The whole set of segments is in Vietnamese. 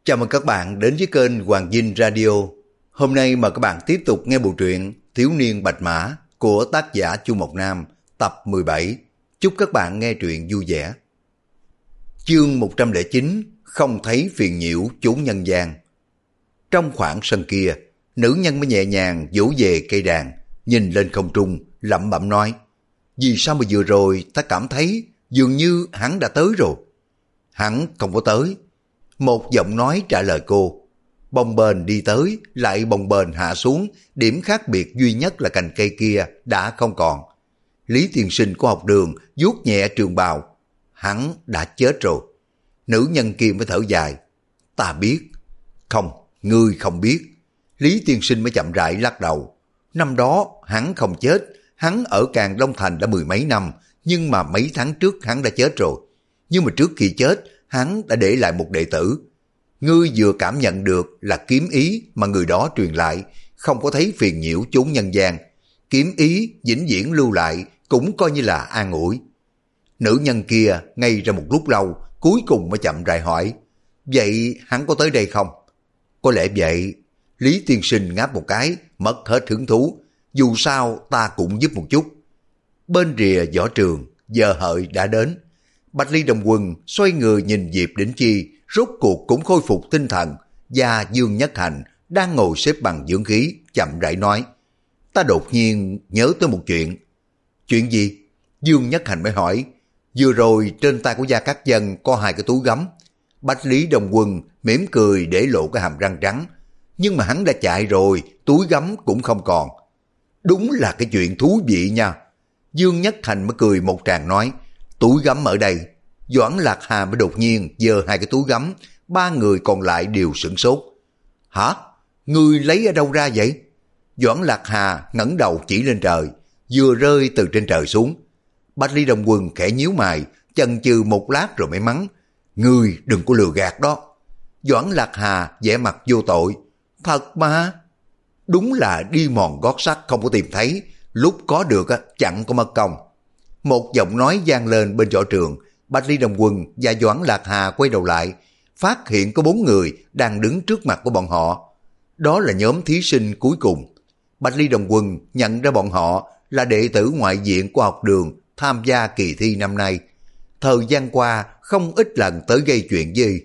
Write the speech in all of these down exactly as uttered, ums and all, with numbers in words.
Chào mừng các bạn đến với kênh Hoàng Dinh Radio. Hôm nay mời các bạn tiếp tục nghe bộ truyện Thiếu niên Bạch Mã của tác giả Chu Mộc Nam, tập mười bảy. Chúc các bạn nghe truyện vui vẻ. Chương một trăm lẻ chín, không thấy phiền nhiễu chốn nhân gian. Trong khoảng sân kia, nữ nhân mới nhẹ nhàng vỗ về cây đàn, nhìn lên không trung, lẩm bẩm nói: vì sao mà vừa rồi ta cảm thấy dường như hắn đã tới rồi? Hắn không có tới. Một giọng nói trả lời cô. Bồng bềnh đi tới, lại bồng bềnh hạ xuống, điểm khác biệt duy nhất là cành cây kia đã không còn. Lý tiên sinh của học đường vuốt nhẹ trường bào. Hắn đã chết rồi. Nữ nhân kia mới thở dài. Ta biết. Không, ngươi không biết. Lý tiên sinh mới chậm rãi lắc đầu. Năm đó hắn không chết, hắn ở Càn Long Thành đã mười mấy năm, nhưng mà mấy tháng trước hắn đã chết rồi. Nhưng mà trước khi chết, hắn đã để lại một đệ tử. Ngươi vừa cảm nhận được là kiếm ý mà người đó truyền lại, không có thấy phiền nhiễu chốn nhân gian. Kiếm ý vĩnh viễn lưu lại cũng coi như là an ủi. Nữ nhân kia ngây ra một lúc lâu, cuối cùng mới chậm rãi hỏi: vậy hắn có tới đây không? Có lẽ vậy. Lý tiên sinh ngáp một cái, mất hết hứng thú. Dù sao ta cũng giúp một chút. Bên rìa võ trường, giờ hợi đã đến. Bạch Ly Đồng Quân xoay người nhìn Diệp Đỉnh Chi, rốt cuộc cũng khôi phục tinh thần, và Dương Nhất Hành đang ngồi xếp bằng dưỡng khí, chậm rãi nói: ta đột nhiên nhớ tới một chuyện. Chuyện gì? Dương Nhất Hành mới hỏi. Vừa rồi trên tay của Gia Cát Dân có hai cái túi gấm. Bạch Lý Đồng Quân mỉm cười để lộ cái hàm răng trắng. Nhưng mà hắn đã chạy rồi, túi gấm cũng không còn. Đúng là cái chuyện thú vị nha. Dương Nhất Hành mới cười một tràng nói: túi gấm ở đây. Doãn Lạc Hà mới đột nhiên giơ hai cái túi gấm, ba người còn lại đều sửng sốt. Hả? Ngươi lấy ở đâu ra vậy? Doãn Lạc Hà ngẩng đầu chỉ lên trời, vừa rơi từ trên trời xuống. Bạch Ly Đồng Quân khẽ nhíu mày, chần chừ một lát rồi mới mắng: ngươi đừng có lừa gạt đó. Doãn Lạc Hà vẻ mặt vô tội: thật mà. Đúng là đi mòn gót sắt không có tìm thấy, lúc có được chẳng có mất công. Một giọng nói vang lên bên võ trường. Bạch Ly Đồng Quân và Doãn Lạc Hà quay đầu lại, phát hiện có bốn người đang đứng trước mặt của bọn họ. Đó là nhóm thí sinh cuối cùng. Bạch Ly Đồng Quân nhận ra bọn họ là đệ tử ngoại viện của học đường tham gia kỳ thi năm nay. Thời gian qua không ít lần tới gây chuyện gì.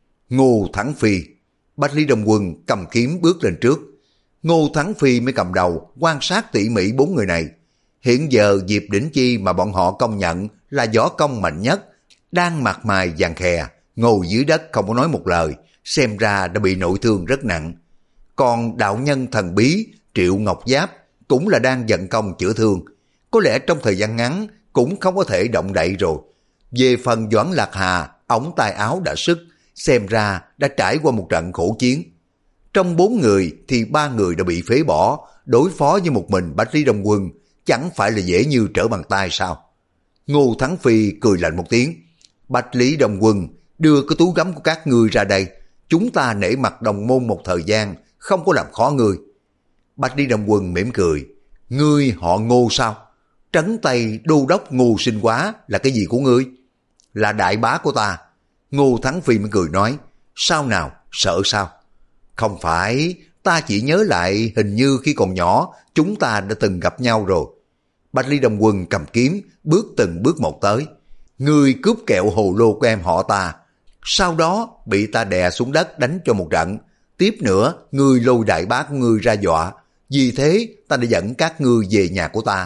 Ngô Thắng Phi. Bạch Ly Đồng Quân cầm kiếm bước lên trước. Ngô Thắng Phi mới cầm đầu quan sát tỉ mỉ bốn người này. Hiện giờ Diệp Đỉnh Chi mà bọn họ công nhận là võ công mạnh nhất, đang mặt mày vàng khè, ngồi dưới đất không có nói một lời, xem ra đã bị nội thương rất nặng. Còn đạo nhân thần bí Triệu Ngọc Giáp cũng là đang vận công chữa thương, có lẽ trong thời gian ngắn cũng không có thể động đậy rồi. Về phần Doãn Lạc Hà, ống tay áo đã sứt, xem ra đã trải qua một trận khổ chiến. Trong bốn người thì ba người đã bị phế bỏ, đối phó với một mình Bạch Ly Đồng Quân chẳng phải là dễ như trở bàn tay sao? Ngô Thắng Phi cười lạnh một tiếng. Bạch Lý Đồng Quân, đưa cái túi gấm của các ngươi ra đây. Chúng ta nể mặt đồng môn một thời gian, không có làm khó ngươi. Bạch Lý Đồng Quân mỉm cười. Ngươi họ Ngô sao? Trấn Tây Đô Đốc Ngô Sinh Quá là cái gì của ngươi? Là đại bá của ta. Ngô Thắng Phi mới cười nói. Sao nào, sợ sao? Không phải, ta chỉ nhớ lại hình như khi còn nhỏ chúng ta đã từng gặp nhau rồi. Bạch Ly Đồng Quân cầm kiếm, bước từng bước một tới. Ngươi cướp kẹo hồ lô của em họ ta, sau đó bị ta đè xuống đất đánh cho một trận. Tiếp nữa, ngươi lôi đại bá của ngươi ra dọa. Vì thế, ta đã dẫn các ngươi về nhà của ta.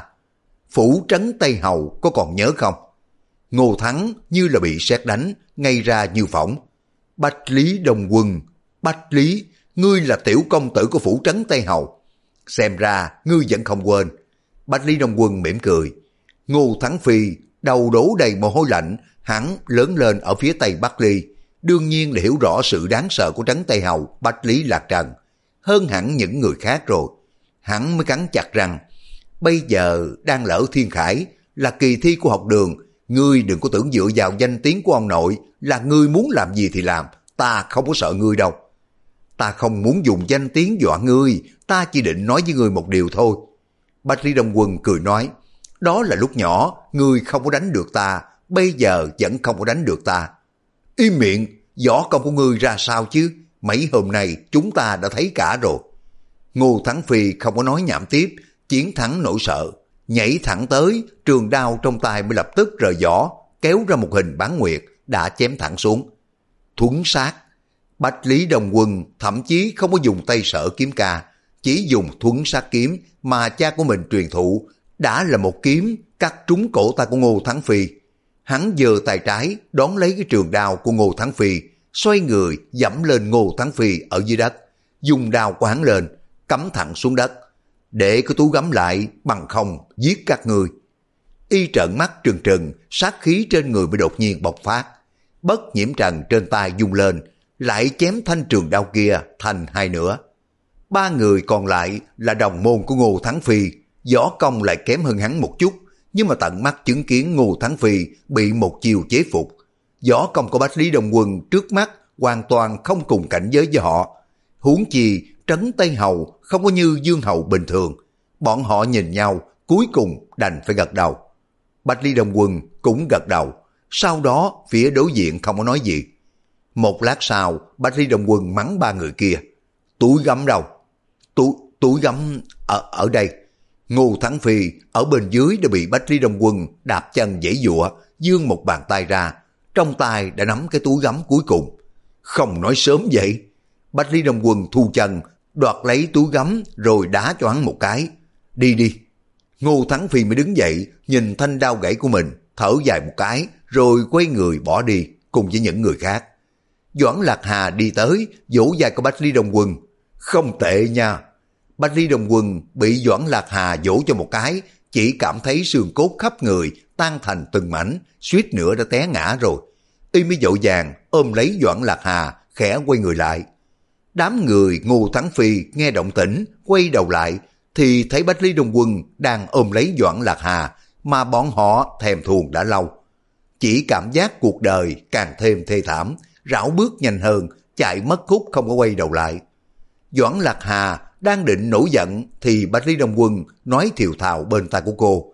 Phủ trấn Tây Hầu có còn nhớ không? Ngô Thắng như là bị sét đánh, ngay ra như phỏng. Bạch Lý Đồng Quân, Bạch Lý, ngươi là tiểu công tử của phủ trấn Tây Hầu. Xem ra, ngươi vẫn không quên. Bạch Ly Đồng Quân mỉm cười. Ngô Thắng Phi, đầu đổ đầy mồ hôi lạnh, hắn lớn lên ở phía tây Bắc Ly, đương nhiên là hiểu rõ sự đáng sợ của trấn Tây Hầu Bạch Lý Lạc Trần, hơn hẳn những người khác rồi. Hắn mới cắn chặt răng. Bây giờ đang lỡ thiên khải, là kỳ thi của học đường, ngươi đừng có tưởng dựa vào danh tiếng của ông nội là ngươi muốn làm gì thì làm, ta không có sợ ngươi đâu. Ta không muốn dùng danh tiếng dọa ngươi, ta chỉ định nói với ngươi một điều thôi. Bạch Ly Đồng Quân cười nói, đó là lúc nhỏ, ngươi không có đánh được ta, bây giờ vẫn không có đánh được ta. Im miệng, võ công của ngươi ra sao chứ? mấy hôm nay chúng ta đã thấy cả rồi. Ngô Thắng Phi không có nói nhảm tiếp, chiến thắng nỗi sợ, nhảy thẳng tới, trường đao trong tay mới lập tức rời vỏ, kéo ra một hình bán nguyệt, đã chém thẳng xuống. Thuấn sát. Bách Lý Đông Quân thậm chí không có dùng tay sở kiếm ca, chỉ dùng thuấn sát kiếm mà cha của mình truyền thụ, đã là một kiếm cắt trúng cổ tay của Ngô Thắng Phi. Hắn giơ tay trái đón lấy cái trường đao của Ngô Thắng Phi, xoay người dẫm lên Ngô Thắng Phi ở dưới đất, dùng đao của hắn lên, cắm thẳng xuống đất. Để cái tú gắm lại, bằng không giết các ngươi. Y trợn mắt trừng trừng, sát khí trên người bị đột nhiên bộc phát. Bất Nhiễm Trần trên tay vung lên, lại chém thanh trường đao kia thành hai nửa. Ba người còn lại là đồng môn của Ngô Thắng Phi, võ công lại kém hơn hắn một chút, nhưng mà tận mắt chứng kiến Ngô Thắng Phi bị một chiều chế phục. Võ công của Bách Lý Đông Quân trước mắt hoàn toàn không cùng cảnh giới với họ. Huống chi Trấn Tây Hầu không có như Dương Hầu bình thường. Bọn họ nhìn nhau, cuối cùng đành phải gật đầu. Bách Lý Đông Quân cũng gật đầu, sau đó phía đối diện không có nói gì. Một lát sau, Bách Lý Đông Quân mắng ba người kia. Túi gấm đâu? Túi, túi gấm ở, ở đây. Ngô Thắng Phi ở bên dưới đã bị Bách Lý Đông Quân đạp chân giãy giụa, giương một bàn tay ra, trong tay đã nắm cái túi gấm cuối cùng. Không nói sớm vậy. Bách Lý Đông Quân thu chân, đoạt lấy túi gấm rồi đá cho hắn một cái. Đi đi. Ngô Thắng Phi mới đứng dậy, nhìn thanh đao gãy của mình, thở dài một cái, rồi quay người bỏ đi cùng với những người khác. Doãn Lạc Hà đi tới, vỗ vai của Bách Lý Đông Quân. Không tệ nha. Bách Lý Đông Quân bị Doãn Lạc Hà vỗ cho một cái, chỉ cảm thấy xương cốt khắp người tan thành từng mảnh, suýt nữa đã té ngã rồi. Y mới vội vàng ôm lấy Doãn Lạc Hà, khẽ quay người lại. Đám người Ngô Thắng Phi nghe động tĩnh, quay đầu lại, thì thấy Bách Lý Đông Quân đang ôm lấy Doãn Lạc Hà, mà bọn họ thèm thuồng đã lâu. Chỉ cảm giác cuộc đời càng thêm thê thảm, rảo bước nhanh hơn, chạy mất khúc không có quay đầu lại. Doãn Lạc Hà đang định nổi giận thì Bách Lý Đông Quân nói thiều thào bên tai của cô.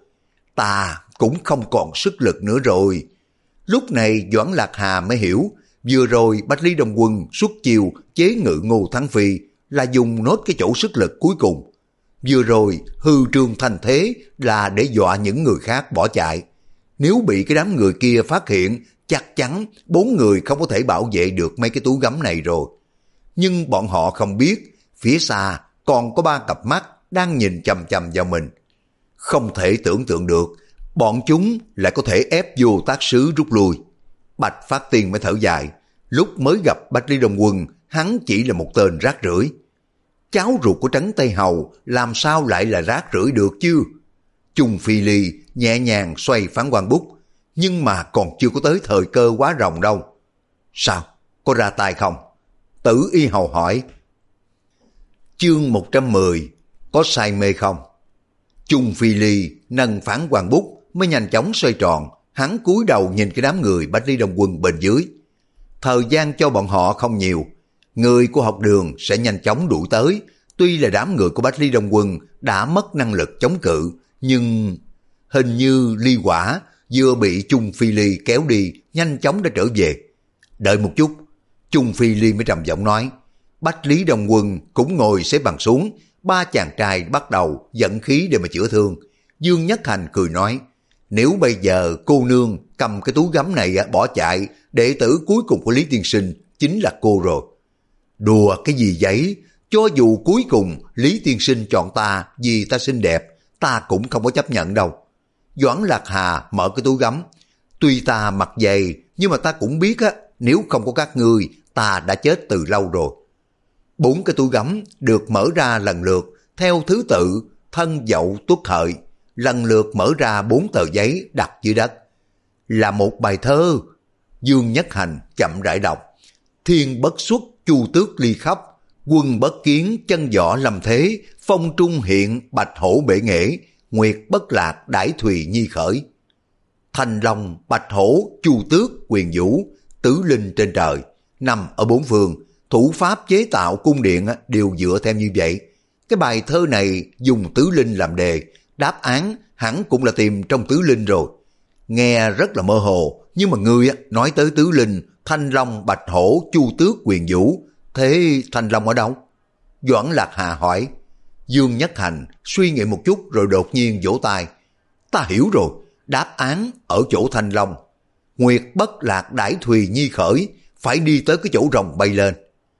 Ta cũng không còn sức lực nữa rồi. Lúc này Doãn Lạc Hà mới hiểu, vừa rồi Bách Lý Đông Quân xuất chiêu chế ngự Ngô Thắng Phi là dùng nốt cái chỗ sức lực cuối cùng. Vừa rồi hư trương thành thế là để dọa những người khác bỏ chạy. Nếu bị cái đám người kia phát hiện, chắc chắn bốn người không có thể bảo vệ được mấy cái túi gấm này rồi. Nhưng bọn họ không biết, phía xa còn có ba cặp mắt đang nhìn chằm chằm vào mình. Không thể tưởng tượng được, bọn chúng lại có thể ép vô tác sứ rút lui. Bạch Phát Tiên mới thở dài, lúc mới gặp Bách Lý Đông Quân, hắn chỉ là một tên rác rưởi. Cháu ruột của Trấn Tây Hầu làm sao lại là rác rưởi được chứ? Chung Phi Ly nhẹ nhàng xoay phán quan bút, nhưng mà còn chưa có tới thời cơ quá ròng đâu. Sao? Có ra tay không? Tử Y Hầu hỏi. Chương một trăm mười, có say mê không? Chung Phi Ly nâng phán quan bút mới nhanh chóng xoay tròn, hắn cúi đầu nhìn cái đám người Bách Lý Đông Quân bên dưới. Thời gian cho bọn họ không nhiều, người của học đường sẽ nhanh chóng đuổi tới. Tuy là đám người của Bách Lý Đông Quân đã mất năng lực chống cự, nhưng hình như Ly Quả vừa bị Chung Phi Ly kéo đi, nhanh chóng đã trở về. Đợi một chút, Chung Phi Ly mới trầm giọng nói. Bách Lý Đông Quân cũng ngồi xếp bằng xuống, ba chàng trai bắt đầu dẫn khí để mà chữa thương. Dương Nhất Hành cười nói, nếu bây giờ cô nương cầm cái túi gấm này bỏ chạy, đệ tử cuối cùng của Lý Tiên Sinh chính là cô rồi. Đùa cái gì vậy? Cho dù cuối cùng Lý Tiên Sinh chọn ta vì ta xinh đẹp, ta cũng không có chấp nhận đâu. Doãn Lạc Hà mở cái túi gấm. Tuy ta mặc dày, nhưng mà ta cũng biết á, nếu không có các ngươi, ta đã chết từ lâu rồi. Bốn cái túi gấm được mở ra lần lượt, theo thứ tự, thân dậu tuất hợi, lần lượt mở ra bốn tờ giấy đặt dưới đất. Là một bài thơ. Dương Nhất Hành chậm rãi đọc. Thiên bất xuất chu tước ly khắp, quân bất kiến chân võ lâm thế, phong trung hiện bạch hổ bể nghệ, nguyệt bất lạc đãi thùy nhi khởi. Thanh long, bạch hổ, chu tước, quyền vũ, tứ linh trên trời, nằm ở bốn phương, thủ pháp chế tạo cung điện đều dựa theo như vậy. Cái bài thơ này dùng tứ linh làm đề, đáp án hẳn cũng là tìm trong tứ linh rồi. Nghe rất là mơ hồ, nhưng mà ngươi nói tới tứ linh, thanh long, bạch hổ, chu tước, quyền vũ, Thế Thanh Long ở đâu? Doãn Lạc Hà hỏi. Dương Nhất Hành suy nghĩ một chút rồi đột nhiên vỗ tay. Ta hiểu rồi, đáp án ở chỗ Thanh Long. Nguyệt bất lạc đãi thùy nhi khởi, phải đi tới cái chỗ rồng bay lên.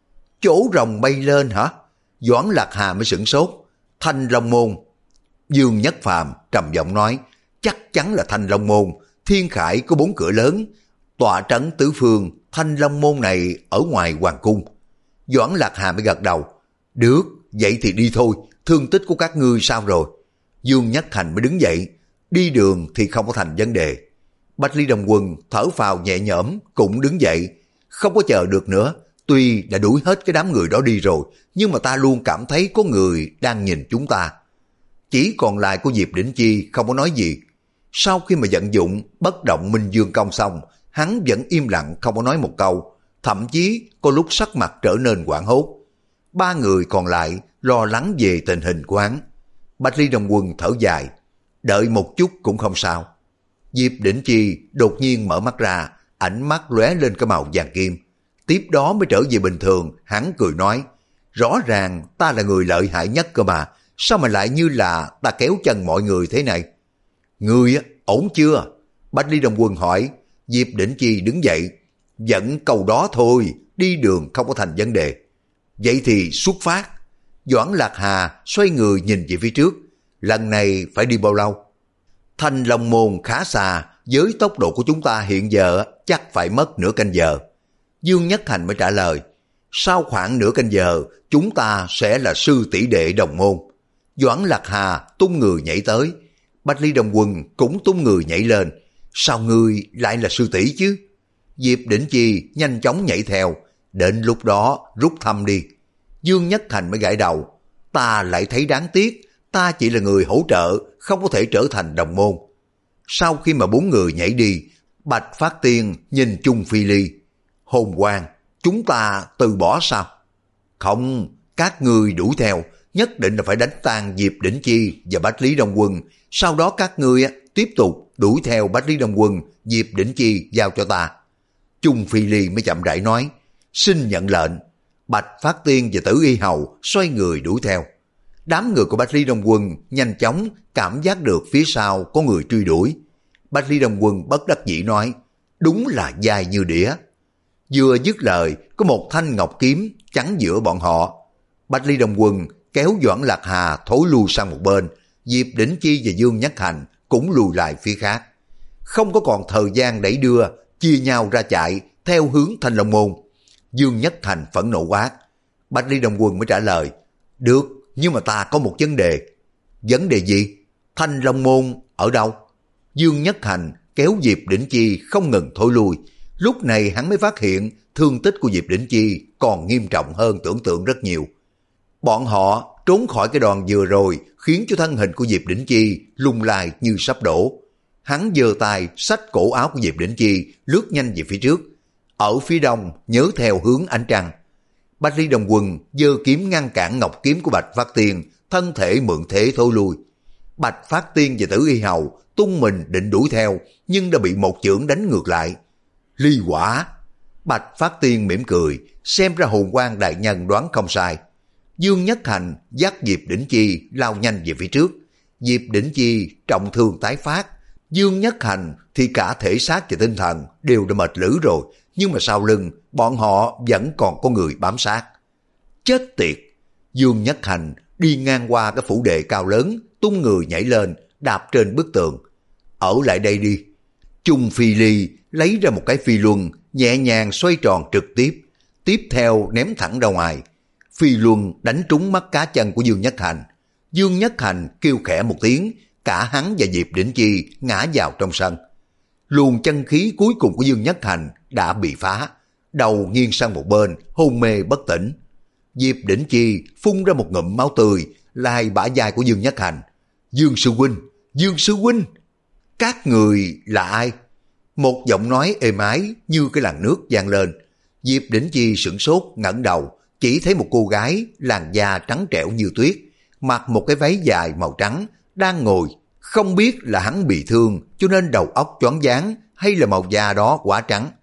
Chỗ rồng bay lên hả? Doãn Lạc Hà mới sửng sốt. Thanh Long môn. Dương Nhất Phàm trầm giọng nói, chắc chắn là Thanh Long môn. Thiên Khải có bốn cửa lớn, tọa trấn tứ phương. Thanh Long môn này ở ngoài hoàng cung. Doãn Lạc Hà mới gật đầu. Được, vậy thì đi thôi, thương tích của các ngươi sao rồi? Dương Nhất Hành mới đứng dậy. Đi đường thì không có thành vấn đề. Bách Lý Đông Quân thở phào nhẹ nhõm cũng đứng dậy. Không có chờ được nữa, tuy đã đuổi hết cái đám người đó đi rồi, nhưng mà ta luôn cảm thấy có người đang nhìn chúng ta. Chỉ còn lại của Diệp Đỉnh Chi không có nói gì. Sau khi mà vận dụng bất động minh dương công xong, hắn vẫn im lặng không có nói một câu, thậm chí có lúc sắc mặt trở nên hoảng hốt. Ba người còn lại lo lắng về tình hình của hắn. Bách Lý Đông Quân thở dài, đợi một chút cũng không sao. Diệp Đỉnh Chi đột nhiên mở mắt ra, ánh mắt lóe lên cái màu vàng kim. Tiếp đó mới trở về bình thường, hắn cười nói, rõ ràng ta là người lợi hại nhất cơ mà, sao mà lại như là ta kéo chân mọi người thế này? Ngươi á, ổn chưa? Bách Lý Đông Quân hỏi. Diệp Đỉnh Chi đứng dậy, vẫn câu đó thôi, đi đường không có thành vấn đề. Vậy thì xuất phát. Doãn Lạc Hà xoay người nhìn về phía trước, lần này phải đi bao lâu? Thanh Long môn khá xa, với tốc độ của chúng ta hiện giờ chắc phải mất nửa canh giờ. Dương Nhất Hành mới trả lời, sau khoảng nửa canh giờ chúng ta sẽ là sư tỷ đệ đồng môn. Doãn Lạc Hà tung người nhảy tới. Bách Lý Đông Quân cũng tung người nhảy lên. Sao ngươi lại là sư tỷ chứ? Diệp Đỉnh Chi nhanh chóng nhảy theo. Đến lúc đó rút thăm đi. Dương Nhất Hành mới gãi đầu. Ta lại thấy đáng tiếc, ta chỉ là người hỗ trợ, không có thể trở thành đồng môn. Sau khi mà bốn người nhảy đi, Bạch Phát Tiên nhìn Chung Phi Ly. Hồn Quang, chúng ta từ bỏ sao? Không, các ngươi đuổi theo, nhất định là phải đánh tan Diệp Đỉnh Chi và Bách Lý Đông Quân. Sau đó các ngươi tiếp tục đuổi theo Bách Lý Đông Quân, Diệp Đỉnh Chi giao cho ta. Chung Phi Ly mới chậm rãi nói, xin nhận lệnh. Bạch Phát Tiên và Tử Y Hầu xoay người đuổi theo. Đám người của Bách Lý Đông Quân nhanh chóng cảm giác được phía sau có người truy đuổi. Bách Lý Đông Quân bất đắc dĩ nói, đúng là dài như đĩa. Vừa dứt lời, có một thanh ngọc kiếm chắn giữa bọn họ. Bách Lý Đông Quân kéo Doãn Lạc Hà thối lui sang một bên, Diệp Đỉnh Chi và Dương Nhất Hành cũng lùi lại phía khác. Không có còn thời gian đẩy đưa, chia nhau ra chạy theo hướng Thanh Long môn. Dương Nhất Hành phẫn nộ quát. Bách Lý Đông Quân mới trả lời, được, nhưng mà ta có một vấn đề. Vấn đề gì? Thanh Long môn ở đâu? Dương Nhất Hành kéo Diệp Đỉnh Chi không ngừng thối lui. Lúc này hắn mới phát hiện thương tích của Diệp Đỉnh Chi còn nghiêm trọng hơn tưởng tượng rất nhiều. Bọn họ trốn khỏi cái đòn vừa rồi khiến cho thân hình của Diệp Đỉnh Chi lung lay như sắp đổ. Hắn giơ tay xách cổ áo của Diệp Đỉnh Chi lướt nhanh về phía trước. Ở phía đông nhớ theo hướng ánh trăng. Bách Lý Đông Quân giơ kiếm ngăn cản ngọc kiếm của Bạch Phát Tiên, thân thể mượn thế thối lui. Bạch Phát Tiên và Tử Y Hầu tung mình định đuổi theo, nhưng đã bị một chưởng đánh ngược lại. Ly quả! Bạch Phát Tiên mỉm cười, xem ra Hồn Quang đại nhân đoán không sai. Dương Nhất Hành dắt Diệp Đỉnh Chi lao nhanh về phía trước. Diệp Đỉnh Chi trọng thương tái phát. Dương Nhất Hành thì cả thể xác và tinh thần đều đã mệt lử rồi, nhưng mà sau lưng bọn họ vẫn còn có người bám sát. Chết tiệt! Dương Nhất Hành đi ngang qua cái phủ đệ cao lớn, tung người nhảy lên, đạp trên bức tường. Ở lại đây đi. Chung Phi Ly lấy ra một cái phi luân, nhẹ nhàng xoay tròn trực tiếp, tiếp theo ném thẳng ra ngoài. Phi luân đánh trúng mắt cá chân của Dương Nhất Hành. Dương Nhất Hành kêu khẽ một tiếng, cả hắn và Diệp Đỉnh Chi ngã vào trong sân. Luồng chân khí cuối cùng của Dương Nhất Hành đã bị phá, đầu nghiêng sang một bên, hôn mê bất tỉnh. Diệp Đỉnh Chi phun ra một ngụm máu tươi, lai bả vai của Dương Nhất Hành. Dương sư huynh, Dương sư huynh! Các người là ai? Một giọng nói êm ái như cái làn nước vang lên. Diệp Đỉnh Chi sửng sốt ngẩng đầu, chỉ thấy một cô gái làn da trắng trẻo như tuyết, mặc một cái váy dài màu trắng, đang ngồi. Không biết là hắn bị thương cho nên đầu óc choáng váng hay là màu da đó quá trắng.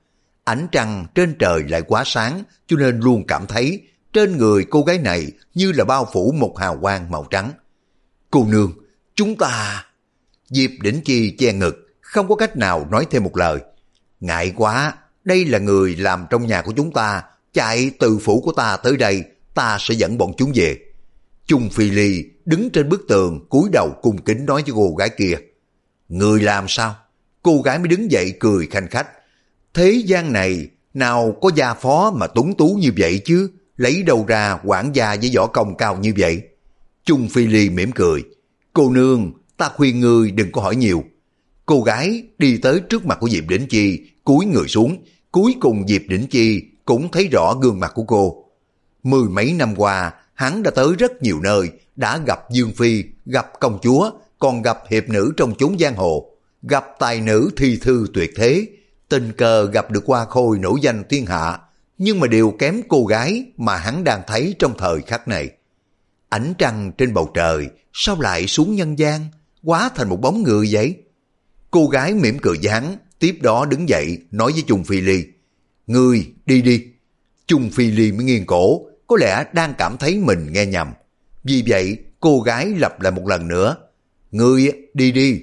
Ánh trăng trên trời lại quá sáng, cho nên luôn cảm thấy trên người cô gái này như là bao phủ một hào quang màu trắng. Cô nương, chúng ta... Diệp Đỉnh Chi che ngực, không có cách nào nói thêm một lời. Ngại quá, đây là người làm trong nhà của chúng ta, chạy từ phủ của ta tới đây, ta sẽ dẫn bọn chúng về. Chung Phi Ly đứng trên bức tường cúi đầu cung kính nói với cô gái kia. Người làm sao? Cô gái mới đứng dậy cười khanh khách. Thế gian này nào có gia phó mà tuấn tú như vậy chứ, lấy đâu ra quản gia với võ công cao như vậy? Chung Phi Ly mỉm cười. Cô nương, ta khuyên ngươi đừng có hỏi nhiều. Cô gái đi tới trước mặt của Diệp Đỉnh Chi, cúi người xuống. Cuối cùng Diệp Đỉnh Chi cũng thấy rõ gương mặt của cô. Mười mấy năm qua, hắn đã tới rất nhiều nơi, đã gặp Dương Phi, gặp công chúa, còn gặp hiệp nữ trong chốn giang hồ, gặp tài nữ thi thư tuyệt thế, tình cờ gặp được Hoa Khôi nổi danh thiên hạ, nhưng mà đều kém cô gái mà hắn đang thấy trong thời khắc này. Ánh trăng trên bầu trời sao lại xuống nhân gian, hóa thành một bóng người vậy? Cô gái mỉm cười với hắn, tiếp đó đứng dậy nói với Chung Phi Ly. Ngươi đi đi. Chung Phi Ly mới nghiêng cổ, có lẽ đang cảm thấy mình nghe nhầm. Vì vậy cô gái lặp lại một lần nữa. Ngươi đi đi.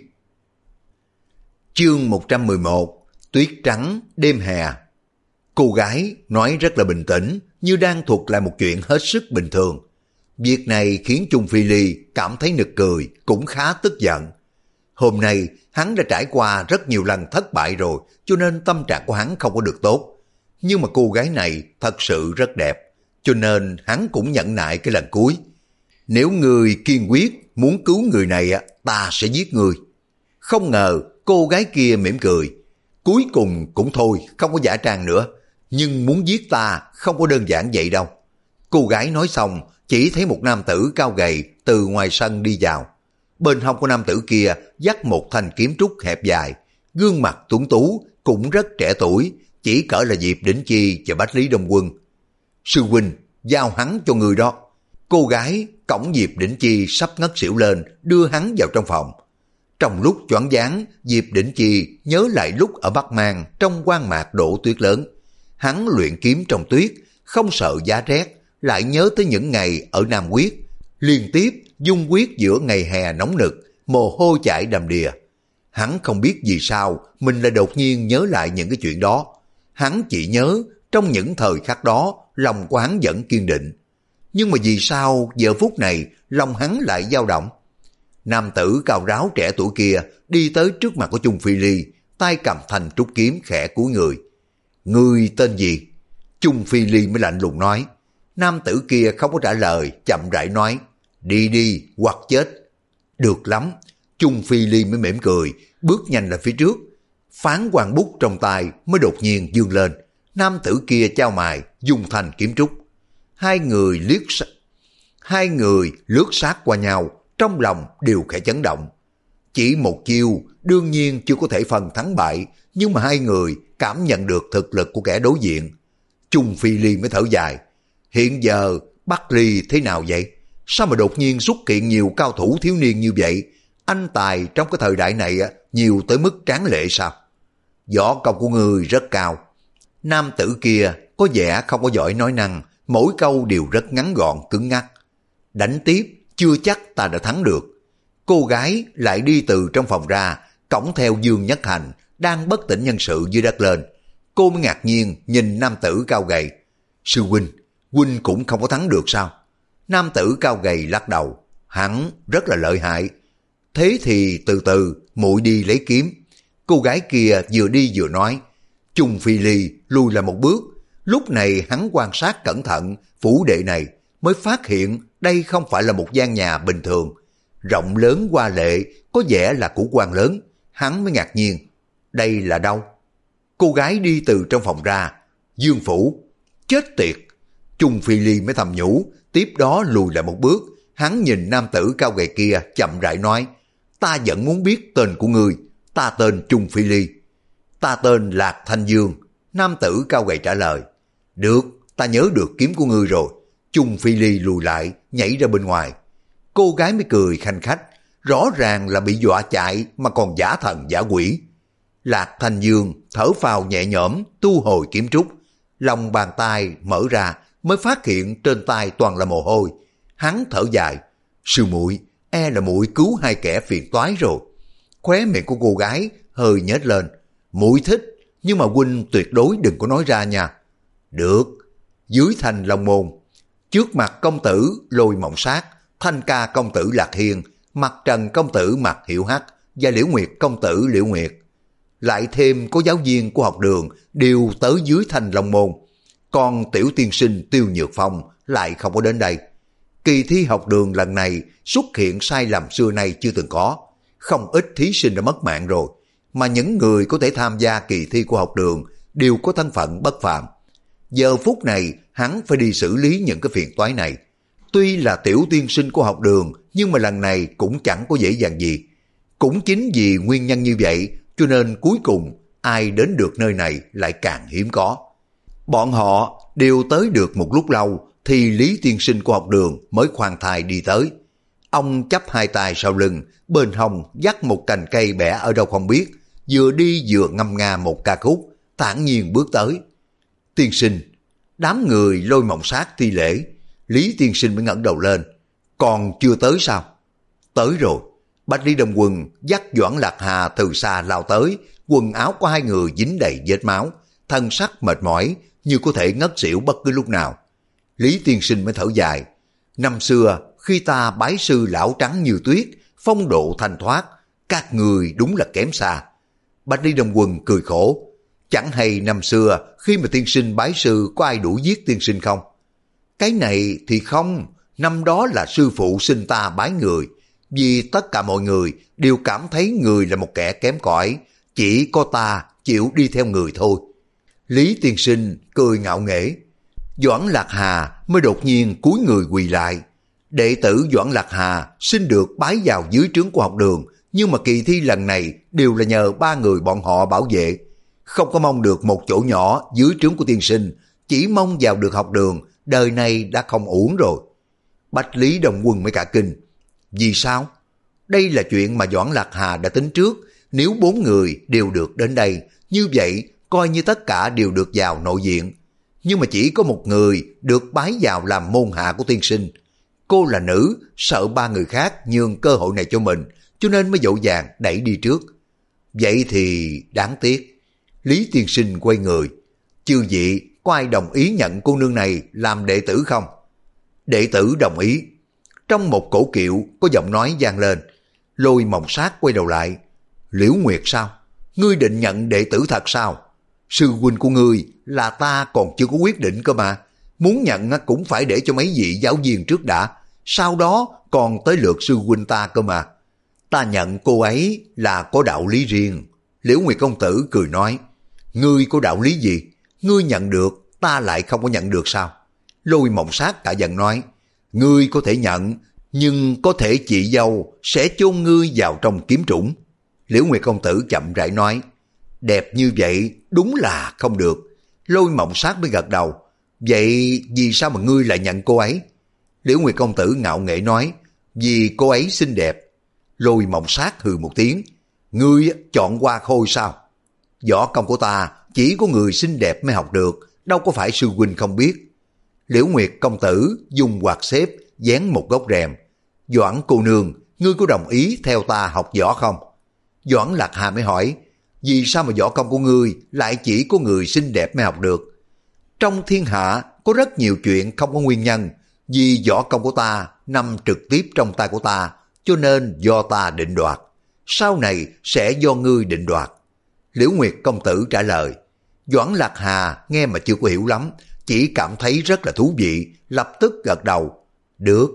Chương một trăm mười một. Tuyết trắng đêm hè. Cô gái nói rất là bình tĩnh, như đang thuật lại một chuyện hết sức bình thường. Việc này khiến Chung Phi Ly cảm thấy nực cười, cũng khá tức giận. Hôm nay hắn đã trải qua rất nhiều lần thất bại rồi, cho nên tâm trạng của hắn không có được tốt. Nhưng mà cô gái này thật sự rất đẹp, cho nên hắn cũng nhẫn nại cái lần cuối. Nếu người kiên quyết muốn cứu người này, ta sẽ giết người. Không ngờ cô gái kia mỉm cười. Cuối cùng cũng thôi, không có giả trang nữa. Nhưng muốn giết ta không có đơn giản vậy đâu. Cô gái nói xong, chỉ thấy một nam tử cao gầy từ ngoài sân đi vào. Bên hông của nam tử kia dắt một thanh kiếm trúc hẹp dài, gương mặt tuấn tú, cũng rất trẻ tuổi, chỉ cỡ là Diệp Đỉnh Chi và Bách Lý Đông Quân. Sư huynh, giao hắn cho người đó. Cô gái cõng Diệp Đỉnh Chi sắp ngất xỉu lên, đưa hắn vào trong phòng. Trong lúc choáng váng, Diệp Đỉnh Chi nhớ lại lúc ở Bắc Mang trong hoang mạc đổ tuyết lớn. Hắn luyện kiếm trong tuyết, không sợ giá rét, lại nhớ tới những ngày ở Nam Quyết, liên tiếp dung quyết giữa ngày hè nóng nực, mồ hôi chảy đầm đìa. Hắn không biết vì sao mình lại đột nhiên nhớ lại những cái chuyện đó. Hắn chỉ nhớ trong những thời khắc đó lòng của hắn vẫn kiên định. Nhưng mà vì sao giờ phút này lòng hắn lại dao động? Nam tử cao ráo trẻ tuổi kia đi tới trước mặt của Chung Phi Ly, tay cầm thanh trúc kiếm khẽ cúi người. Ngươi tên gì? Chung Phi Ly mới lạnh lùng nói. Nam tử kia không có trả lời, chậm rãi nói. Đi đi hoặc chết. Được lắm. Chung Phi Ly mới mỉm cười, bước nhanh lên phía trước. Phán quan bút trong tay mới đột nhiên dương lên. Nam tử kia chau mày, dùng thành kiếm trúc. Hai người liếc hai người lướt sát qua nhau, trong lòng đều khẽ chấn động. Chỉ một chiêu đương nhiên chưa có thể phân thắng bại, nhưng mà hai người cảm nhận được thực lực của kẻ đối diện. Chung Phi Ly mới thở dài. Hiện giờ Bắc Ly thế nào vậy? Sao mà đột nhiên xuất hiện nhiều cao thủ thiếu niên như vậy? Anh tài trong cái thời đại này nhiều tới mức tráng lệ sao? Võ công của ngươi rất cao. Nam tử kia có vẻ không có giỏi nói năng, mỗi câu đều rất ngắn gọn cứng ngắc. Đánh tiếp chưa chắc ta đã thắng được. Cô gái lại đi từ trong phòng ra, cõng theo Dương Nhất Hành đang bất tỉnh nhân sự dưới đất lên. Cô mới ngạc nhiên nhìn nam tử cao gầy. Sư huynh, huynh cũng không có thắng được sao? Nam tử cao gầy lắc đầu. Hắn rất là lợi hại. Thế thì từ từ muội đi lấy kiếm. Cô gái kia vừa đi vừa nói. Chung Phi Ly lùi lại một bước. Lúc này hắn quan sát cẩn thận phủ đệ này, mới phát hiện đây không phải là một gian nhà bình thường. Rộng lớn hoa lệ, có vẻ là của quan lớn. Hắn mới ngạc nhiên. Đây là đâu? Cô gái đi từ trong phòng ra. Dương phủ. Chết tiệt. Chung Phi Ly mới thầm nhủ, tiếp đó lùi lại một bước. Hắn nhìn nam tử cao gầy kia chậm rãi nói. Ta vẫn muốn biết tên của ngươi. Ta tên Chung Phi Ly. Ta tên Lạc Thanh Dương. Nam tử cao gầy trả lời. Được, ta nhớ được kiếm của ngươi rồi. Chung Phi Ly lùi lại, nhảy ra bên ngoài. Cô gái mới cười khanh khách. Rõ ràng là bị dọa chạy mà còn giả thần giả quỷ. Lạc Thanh Dương thở phào nhẹ nhõm tu hồi kiếm trúc. Lòng bàn tay mở ra mới phát hiện trên tay toàn là mồ hôi. Hắn thở dài, sư muội, e là muội cứu hai kẻ phiền toái rồi. Khóe miệng của cô gái hơi nhếch lên, muội thích, nhưng mà huynh tuyệt đối đừng có nói ra nha. Được. Dưới thành Long Môn, trước mặt công tử Lôi Mộng Sát, Thanh Ca công tử Lạc Hiên, Mặt Trần công tử Mạc Hiểu Hắc và Liễu Nguyệt công tử Liễu Nguyệt, lại thêm có giáo viên của học đường đều tới dưới thành Long Môn. Còn tiểu tiên sinh Tiêu Nhược Phong lại không có đến đây. Kỳ thi học đường lần này xuất hiện sai lầm xưa nay chưa từng có, không ít thí sinh đã mất mạng rồi, mà những người có thể tham gia kỳ thi của học đường đều có thân phận bất phàm. Giờ phút này hắn phải đi xử lý những cái phiền toái này. Tuy là tiểu tiên sinh của học đường, nhưng mà lần này cũng chẳng có dễ dàng gì. Cũng chính vì nguyên nhân như vậy, cho nên cuối cùng ai đến được nơi này lại càng hiếm có. Bọn họ đều tới được một lúc lâu, thì Lý tiên sinh của học đường mới khoan thai đi tới. Ông chắp hai tay sau lưng, bên hông dắt một cành cây bẻ ở đâu không biết, vừa đi vừa ngâm nga một ca khúc, thản nhiên bước tới. Tiên sinh, đám người Lôi Mộng Sát thi lễ. Lý tiên sinh mới ngẩng đầu lên. Còn chưa tới sao? Tới rồi. Bạch Lý Đồng Quân dắt Doãn Lạc Hà từ xa lao tới, quần áo của hai người dính đầy vết máu, thân sắc mệt mỏi như có thể ngất xỉu bất cứ lúc nào. Lý tiên sinh mới thở dài. Năm xưa khi ta bái sư lão trắng như tuyết, phong độ thanh thoát, các người đúng là kém xa. Bạch Lý Đồng Quân cười khổ. Chẳng hay năm xưa khi mà tiên sinh bái sư có ai đủ giết tiên sinh không? Cái này thì không, năm đó là sư phụ xin ta bái người, vì tất cả mọi người đều cảm thấy người là một kẻ kém cỏi, chỉ có ta chịu đi theo người thôi. Lý tiên sinh cười ngạo nghễ. Doãn Lạc Hà mới đột nhiên cúi người quỳ lại. Đệ tử Doãn Lạc Hà xin được bái vào dưới trướng của học đường, nhưng mà kỳ thi lần này đều là nhờ ba người bọn họ bảo vệ. Không có mong được một chỗ nhỏ dưới trướng của tiên sinh, chỉ mong vào được học đường, đời này đã không uổng rồi. Bạch Lý Đồng Quân mới cả kinh. Vì sao? Đây là chuyện mà Doãn Lạc Hà đã tính trước. Nếu bốn người đều được đến đây, như vậy coi như tất cả đều được vào nội viện. Nhưng mà chỉ có một người được bái vào làm môn hạ của tiên sinh. Cô là nữ, sợ ba người khác nhường cơ hội này cho mình, cho nên mới dỗ dàng đẩy đi trước. Vậy thì đáng tiếc. Lý tiên sinh quay người. Chư vị, có ai đồng ý nhận cô nương này làm đệ tử không? Đệ tử đồng ý. Trong một cổ kiệu có giọng nói vang lên. Lôi Mộng Sát quay đầu lại. Liễu Nguyệt sao? Ngươi định nhận đệ tử thật sao? Sư huynh của ngươi là ta còn chưa có quyết định cơ mà. Muốn nhận cũng phải để cho mấy vị giáo viên trước đã, sau đó còn tới lượt sư huynh ta cơ mà. Ta nhận cô ấy là có đạo lý riêng. Liễu Nguyệt công tử cười nói. Ngươi có đạo lý gì? Ngươi nhận được, ta lại không có nhận được sao? Lôi Mộng Sát cả giận nói. Ngươi có thể nhận, nhưng có thể chị dâu sẽ chôn ngươi vào trong kiếm trũng. Liễu Nguyệt công tử chậm rãi nói. Đẹp như vậy đúng là không được. Lôi Mộng Sát mới gật đầu. Vậy vì sao mà ngươi lại nhận cô ấy? Liễu Nguyệt công tử ngạo nghễ nói. Vì cô ấy xinh đẹp. Lôi Mộng Sát hừ một tiếng. Ngươi chọn Hoa Khôi sao? Võ công của ta chỉ có người xinh đẹp mới học được, đâu có phải sư huynh không biết. Liễu Nguyệt công tử dùng quạt xếp dán một góc rèm. Doãn cô nương, ngươi có đồng ý theo ta học võ không? Doãn Lạc Hà mới hỏi. Vì sao mà võ công của ngươi lại chỉ có người xinh đẹp mới học được? Trong thiên hạ có rất nhiều chuyện không có nguyên nhân. Vì võ công của ta nằm trực tiếp trong tay của ta, cho nên do ta định đoạt. Sau này sẽ do ngươi định đoạt. Liễu Nguyệt công tử trả lời. Doãn Lạc Hà nghe mà chưa có hiểu lắm, chỉ cảm thấy rất là thú vị, lập tức gật đầu. Được.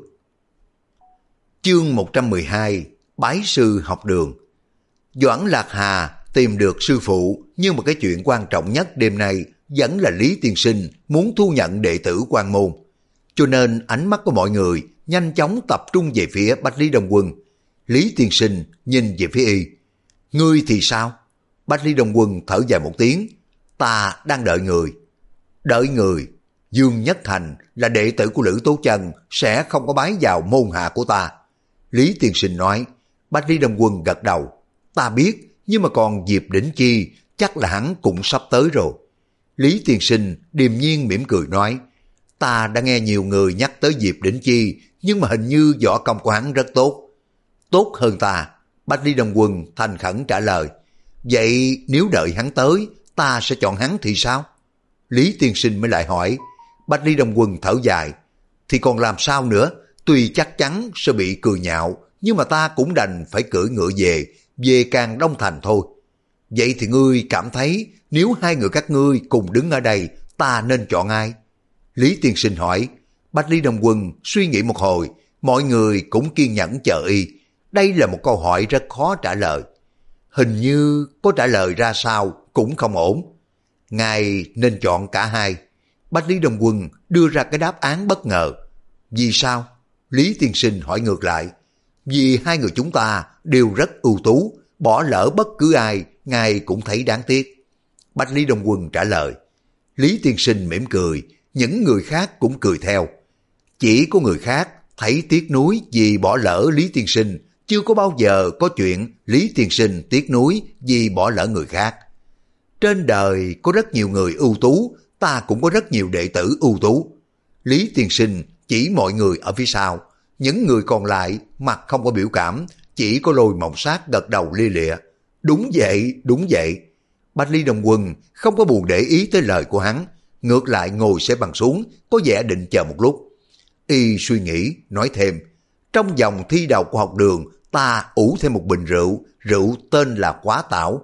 Chương một trăm mười hai. Bái sư học đường. Doãn Lạc Hà tìm được sư phụ, nhưng mà cái chuyện quan trọng nhất đêm nay vẫn là Lý tiên sinh muốn thu nhận đệ tử quan môn. Cho nên ánh mắt của mọi người nhanh chóng tập trung về phía Bạch Lý Đồng Quân. Lý tiên sinh nhìn về phía y. Ngươi thì sao? Bạch Lý Đồng Quân thở dài một tiếng. Ta đang đợi người. Đợi người? Dương Nhất Thành là đệ tử của Lữ Tố Chân, sẽ không có bái vào môn hạ của ta. Lý tiên sinh nói. Bạch Lý Đồng Quân gật đầu. Ta biết, nhưng mà còn Diệp Đỉnh Chi, chắc là hắn cũng sắp tới rồi. Lý tiên sinh điềm nhiên mỉm cười nói, ta đã nghe nhiều người nhắc tới Diệp Đỉnh Chi, nhưng mà hình như võ công của hắn rất tốt. Tốt hơn ta, Bạch Ly Đồng Quân thành khẩn trả lời. Vậy nếu đợi hắn tới, ta sẽ chọn hắn thì sao? Lý tiên sinh mới lại hỏi. Bạch Ly Đồng Quân thở dài. Thì còn làm sao nữa, tuy chắc chắn sẽ bị cười nhạo, nhưng mà ta cũng đành phải cưỡi ngựa về, về Càng Đông Thành thôi. Vậy thì ngươi cảm thấy nếu hai người các ngươi cùng đứng ở đây, ta nên chọn ai? Lý tiên sinh hỏi. Bạch Ly Đồng Quân suy nghĩ một hồi, mọi người cũng kiên nhẫn chờ y. Đây là một câu hỏi rất khó trả lời. Hình như có trả lời ra sao cũng không ổn. Ngài nên chọn cả hai. Bạch Lý Đồng Quân đưa ra cái đáp án bất ngờ. Vì sao? Lý tiên sinh hỏi ngược lại. Vì hai người chúng ta đều rất ưu tú, bỏ lỡ bất cứ ai, ngài cũng thấy đáng tiếc. Bạch Lý Đồng Quân trả lời. Lý tiên sinh mỉm cười, những người khác cũng cười theo. Chỉ có người khác thấy tiếc nuối vì bỏ lỡ Lý tiên sinh, chưa có bao giờ có chuyện Lý tiên sinh tiếc nuối vì bỏ lỡ người khác. Trên đời có rất nhiều người ưu tú, ta cũng có rất nhiều đệ tử ưu tú. Lý tiên sinh chỉ mọi người ở phía sau, những người còn lại mặt không có biểu cảm, chỉ có Lôi Mộng Sát gật đầu lia lịa. Đúng vậy, đúng vậy. Bạch Ly Đồng Quân không có buồn để ý tới lời của hắn, ngược lại ngồi xếp bằng xuống, có vẻ định chờ một lúc. Y suy nghĩ, nói thêm, trong vòng thi đầu của học đường, ta ủ thêm một bình rượu, rượu tên là Quá Tảo.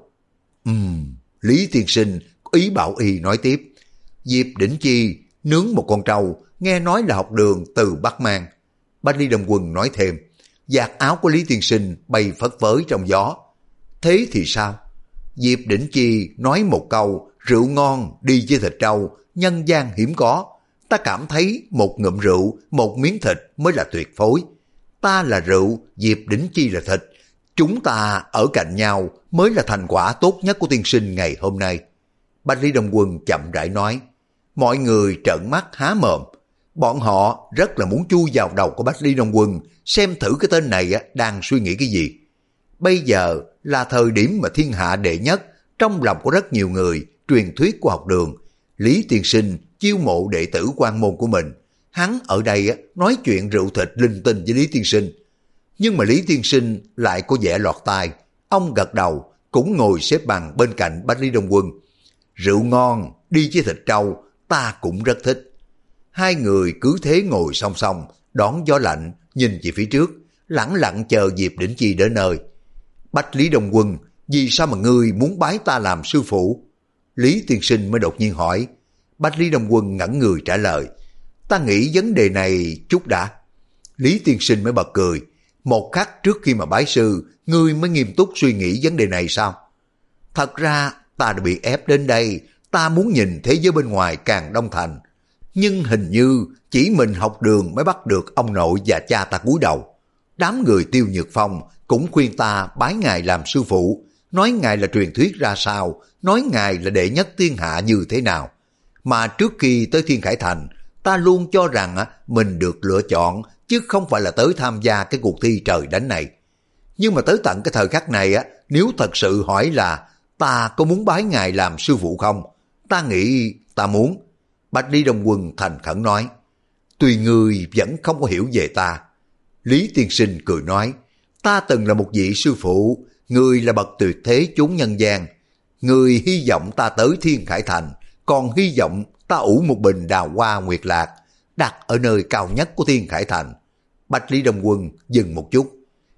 Ừm, Lý tiên sinh ý bảo Y nói tiếp. Diệp Đỉnh Chi nướng một con trâu, nghe nói là học đường từ Bắc mang. Bạch Ly Đồng Quân nói thêm, vạt áo của Lý tiên sinh bay phất phới trong gió. Thế thì sao? Diệp Đỉnh Chi nói một câu, rượu ngon đi với thịt trâu, nhân gian hiếm có. Ta cảm thấy một ngụm rượu, một miếng thịt mới là tuyệt phối. Ta là rượu, Diệp Đỉnh Chi là thịt. Chúng ta ở cạnh nhau mới là thành quả tốt nhất của tiên sinh ngày hôm nay. Bạch Lý Đồng Quân chậm rãi nói. Mọi người trợn mắt há mồm. Bọn họ rất là muốn chui vào đầu của Bạch Lý Đồng Quân, xem thử cái tên này đang suy nghĩ cái gì. Bây giờ là thời điểm mà thiên hạ đệ nhất, trong lòng của rất nhiều người, truyền thuyết của học đường. Lý tiên sinh chiêu mộ đệ tử quan môn của mình. Hắn ở đây nói chuyện rượu thịt linh tinh với Lý tiên sinh. Nhưng mà Lý tiên sinh lại có vẻ lọt tai. Ông gật đầu, cũng ngồi xếp bằng bên cạnh Bạch Lý Đồng Quân. Rượu ngon, đi với thịt trâu, ta cũng rất thích. Hai người cứ thế ngồi song song, đón gió lạnh, nhìn về phía trước, lẳng lặng chờ Diệp Đỉnh Chi đến nơi. Bạch Lý Đồng Quân, vì sao mà ngươi muốn bái ta làm sư phụ? Lý tiên sinh mới đột nhiên hỏi. Bạch Lý Đồng Quân ngẩn người trả lời. Ta nghĩ vấn đề này chút đã. Lý tiên sinh mới bật cười. Một khắc trước khi mà bái sư, ngươi mới nghiêm túc suy nghĩ vấn đề này sao? Thật ra ta đã bị ép đến đây, ta muốn nhìn thế giới bên ngoài Càng Đông Thành. Nhưng hình như chỉ mình học đường mới bắt được ông nội và cha ta cúi đầu. Đám người Tiêu Nhược Phong cũng khuyên ta bái ngài làm sư phụ, nói ngài là truyền thuyết ra sao, nói ngài là đệ nhất thiên hạ như thế nào. Mà trước khi tới Thiên Khải Thành, ta luôn cho rằng mình được lựa chọn, chứ không phải là tới tham gia cái cuộc thi trời đánh này. Nhưng mà tới tận cái thời khắc này, nếu thật sự hỏi là ta có muốn bái ngài làm sư phụ không, ta nghĩ ta muốn. Bạch Lý Đồng Quân thành khẩn nói. Tuy ngươi vẫn không có hiểu về ta. Lý tiên sinh cười nói. Ta từng là một vị sư phụ, ngươi là bậc tuyệt thế chốn nhân gian. Ngươi hy vọng ta tới Thiên Khải Thành, còn hy vọng ta ủ một bình đào hoa nguyệt lạc, đặt ở nơi cao nhất của Thiên Khải Thành. Bạch Lý Đồng Quân dừng một chút.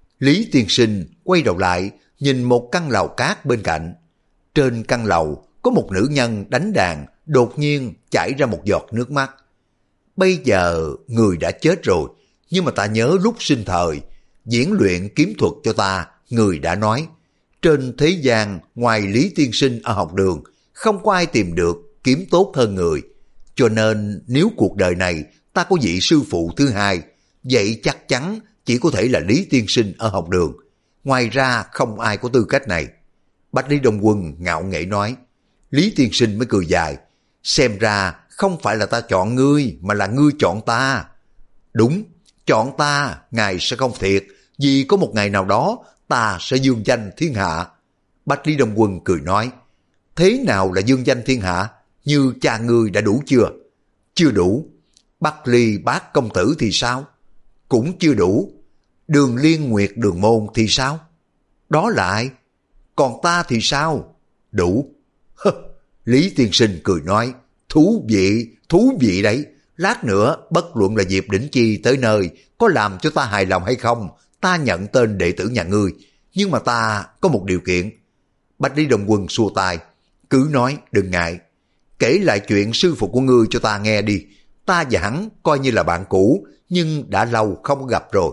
Lý tiên sinh quay đầu lại, nhìn một căn lầu cát bên cạnh. Trên căn lầu có một nữ nhân đánh đàn, đột nhiên chảy ra một giọt nước mắt. Bây giờ người đã chết rồi, nhưng mà ta nhớ lúc sinh thời, diễn luyện kiếm thuật cho ta, người đã nói, trên thế gian ngoài Lý tiên sinh ở học đường, không có ai tìm được kiếm tốt hơn người. Cho nên nếu cuộc đời này ta có vị sư phụ thứ hai, vậy chắc chắn chỉ có thể là Lý tiên sinh ở học đường. Ngoài ra không ai có tư cách này. Bạch Lý Đồng Quân ngạo nghễ nói. Lý tiên sinh mới cười dài. Xem ra không phải là ta chọn ngươi, mà là ngươi chọn ta. Đúng, chọn ta, ngài sẽ không thiệt, vì có một ngày nào đó ta sẽ dương danh thiên hạ. Bạch Lý Đồng Quân cười nói. thế nào là dương danh thiên hạ, như cha ngươi đã đủ chưa? Chưa đủ. Bắc Ly Bác công tử thì sao? Cũng chưa đủ. Đường Liên Nguyệt Đường Môn thì sao? Đó là ai? Còn ta thì sao? Đủ. Hơ, Lý tiên sinh cười nói, thú vị, thú vị đấy. Lát nữa, bất luận là Diệp Đỉnh Chi tới nơi, có làm cho ta hài lòng hay không, ta nhận tên đệ tử nhà ngươi. Nhưng mà ta có một điều kiện. Bạch Lý Đồng Quân xua tay, cứ nói, đừng ngại. Kể lại chuyện sư phụ của ngươi cho ta nghe đi. Ta và hắn coi như là bạn cũ, nhưng đã lâu không gặp rồi.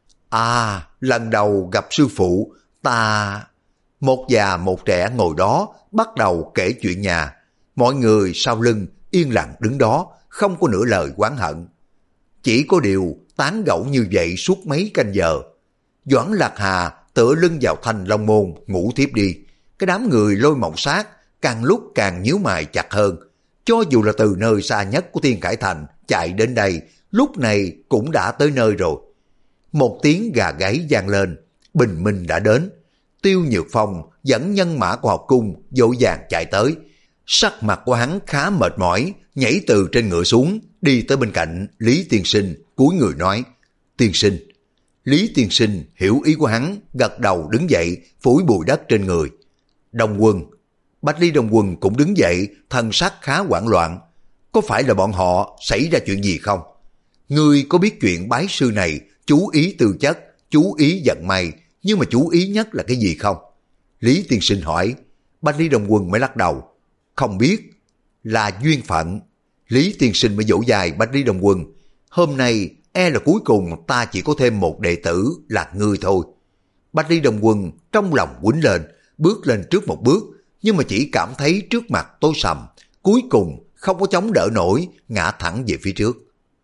À, lần đầu gặp sư phụ, ta... Một già một trẻ ngồi đó, bắt đầu kể chuyện nhà. Mọi người sau lưng yên lặng đứng đó, không có nửa lời oán hận. Chỉ có điều tán gẫu như vậy suốt mấy canh giờ. Doãn Lạc Hà tựa lưng vào Thanh Long Môn ngủ thiếp đi. Cái đám người Lôi Mộng Sát càng lúc càng nhíu mày chặt hơn. Cho dù là từ nơi xa nhất của Thiên Khải Thành chạy đến đây, lúc này cũng đã tới nơi rồi. Một tiếng gà gáy vang lên, bình minh đã đến. Tiêu Nhược Phong dẫn nhân mã của học cung vội vàng chạy tới. Sắc mặt của hắn khá mệt mỏi, nhảy từ trên ngựa xuống, đi tới bên cạnh Lý tiên sinh, cúi người nói, tiên sinh. Lý tiên sinh hiểu ý của hắn, gật đầu đứng dậy, phủi bụi đất trên người. Đồng Quân. Bạch Lý Đồng Quân cũng đứng dậy, thần sắc khá hoảng loạn. Có phải là bọn họ xảy ra chuyện gì không? Ngươi có biết chuyện bái sư này chú ý tư chất, chú ý vận may, nhưng mà chú ý nhất là cái gì không? Lý tiên sinh hỏi. Bạch Lý Đồng Quân mới lắc đầu. Không biết. Là duyên phận. Lý tiên sinh mới dỗ dài Bạch Lý Đồng Quân. Hôm nay e là cuối cùng ta chỉ có thêm một đệ tử là ngươi thôi. Bạch Lý Đồng Quân trong lòng quýnh lên, bước lên trước một bước, nhưng mà chỉ cảm thấy trước mặt tối sầm, cuối cùng không có chống đỡ nổi, ngã thẳng về phía trước.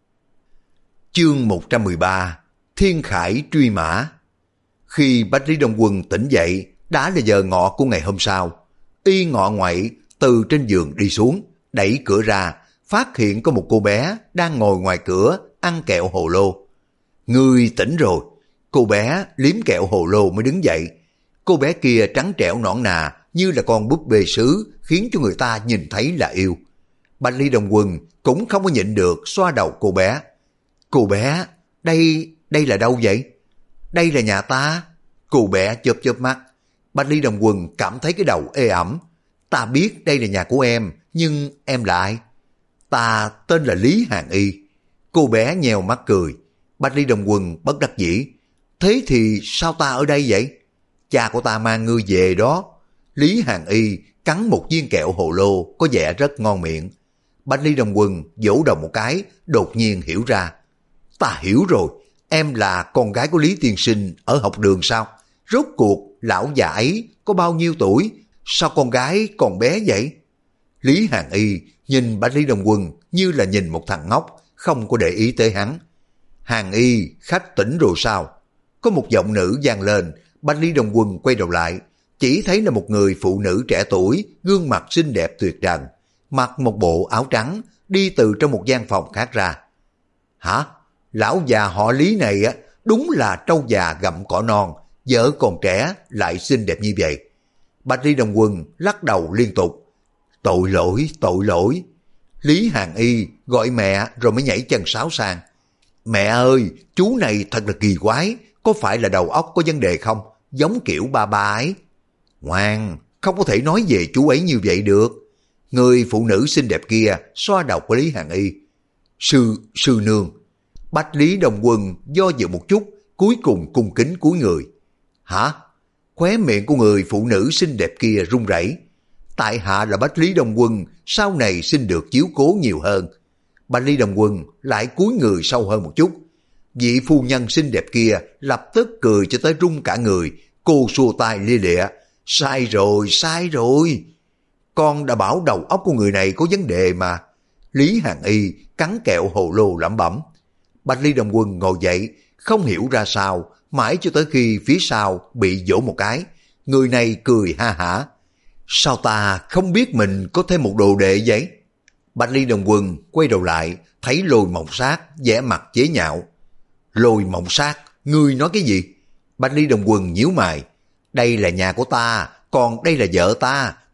Chương một trăm mười ba. Thiên Khải truy mã. Khi Bạch Lý Đồng Quân tỉnh dậy, đã là giờ ngọ của ngày hôm sau. Y ngọ ngoậy từ trên giường đi xuống, đẩy cửa ra, phát hiện có một cô bé đang ngồi ngoài cửa ăn kẹo hồ lô. Ngươi tỉnh rồi. Cô bé liếm kẹo hồ lô mới đứng dậy. Cô bé kia trắng trẻo nõn nà như là con búp bê sứ, khiến cho người ta nhìn thấy là yêu. Bạch Lý Đồng Quân cũng không có nhịn được xoa đầu cô bé. Cô bé, đây, đây là đâu vậy? Đây là nhà ta. Cô bé chớp chớp mắt. Bạch Lý Đồng Quân cảm thấy cái đầu ê ẩm. Ta biết đây là nhà của em, nhưng em là ai? Ta tên là Lý Hàn Y. Cô bé nheo mắt cười. Bạch Lý Đồng Quân bất đắc dĩ. Thế thì sao ta ở đây vậy? Cha của ta mang ngươi về đó. Lý Hàn Y cắn một viên kẹo hồ lô có vẻ rất ngon miệng. Bạch Lý Đồng Quân vỗ đầu một cái, đột nhiên hiểu ra. Ta hiểu rồi, em là con gái của Lý tiên sinh ở học đường sao? Rốt cuộc lão già ấy có bao nhiêu tuổi? Sao con gái còn bé vậy? Lý Hàn Y nhìn Bạch Lý Đồng Quân như là nhìn một thằng ngốc, không có để ý tới hắn. Hàn Y, khách tỉnh rồi sao? Có một giọng nữ vang lên. Bạch Lý Đồng Quân quay đầu lại, chỉ thấy là một người phụ nữ trẻ tuổi, gương mặt xinh đẹp tuyệt trần, mặc một bộ áo trắng, đi từ trong một gian phòng khác ra. Hả? Lão già họ Lý này á, đúng là trâu già gặm cỏ non, vợ còn trẻ lại xinh đẹp như vậy. Bạch Lý Đồng Quân lắc đầu liên tục. Tội lỗi, tội lỗi. Lý Hàn Y gọi mẹ rồi mới nhảy chân sáo sang. Mẹ ơi, chú này thật là kỳ quái, có phải là đầu óc có vấn đề không? Giống kiểu ba ba ấy. Ngoan, không có thể nói về chú ấy như vậy được. Người phụ nữ xinh đẹp kia xoa đầu của Lý Hàn Y. Sư, sư nương. Bạch Lý Đồng Quân do dự một chút, cuối cùng cung kính cúi người. Hả? Khóe miệng của người phụ nữ xinh đẹp kia run rẩy. Tại hạ là Bạch Lý Đồng Quân, sau này xin được chiếu cố nhiều hơn. Bạch Lý Đồng Quân lại cúi người sâu hơn một chút. Vị phu nhân xinh đẹp kia lập tức cười cho tới run cả người. Cô xua tay lia lịa. Sai rồi, sai rồi. Con đã bảo đầu óc của người này có vấn đề mà. Lý Hàn Y cắn kẹo hồ lô lẩm bẩm. Bạch Lý Đồng Quân ngồi dậy, không hiểu ra sao, mãi cho tới khi phía sau bị vỗ một cái. Người này cười ha hả. Sao ta không biết mình có thêm một đồ đệ vậy? Bạch Lý Đồng Quân quay đầu lại, thấy Lôi Mộng Sát vẻ mặt chế nhạo. Lôi Mộng Sát, ngươi nói cái gì? Bạch Lý Đồng Quân nhíu mày. Đây là nhà của ta, còn đây là vợ ta,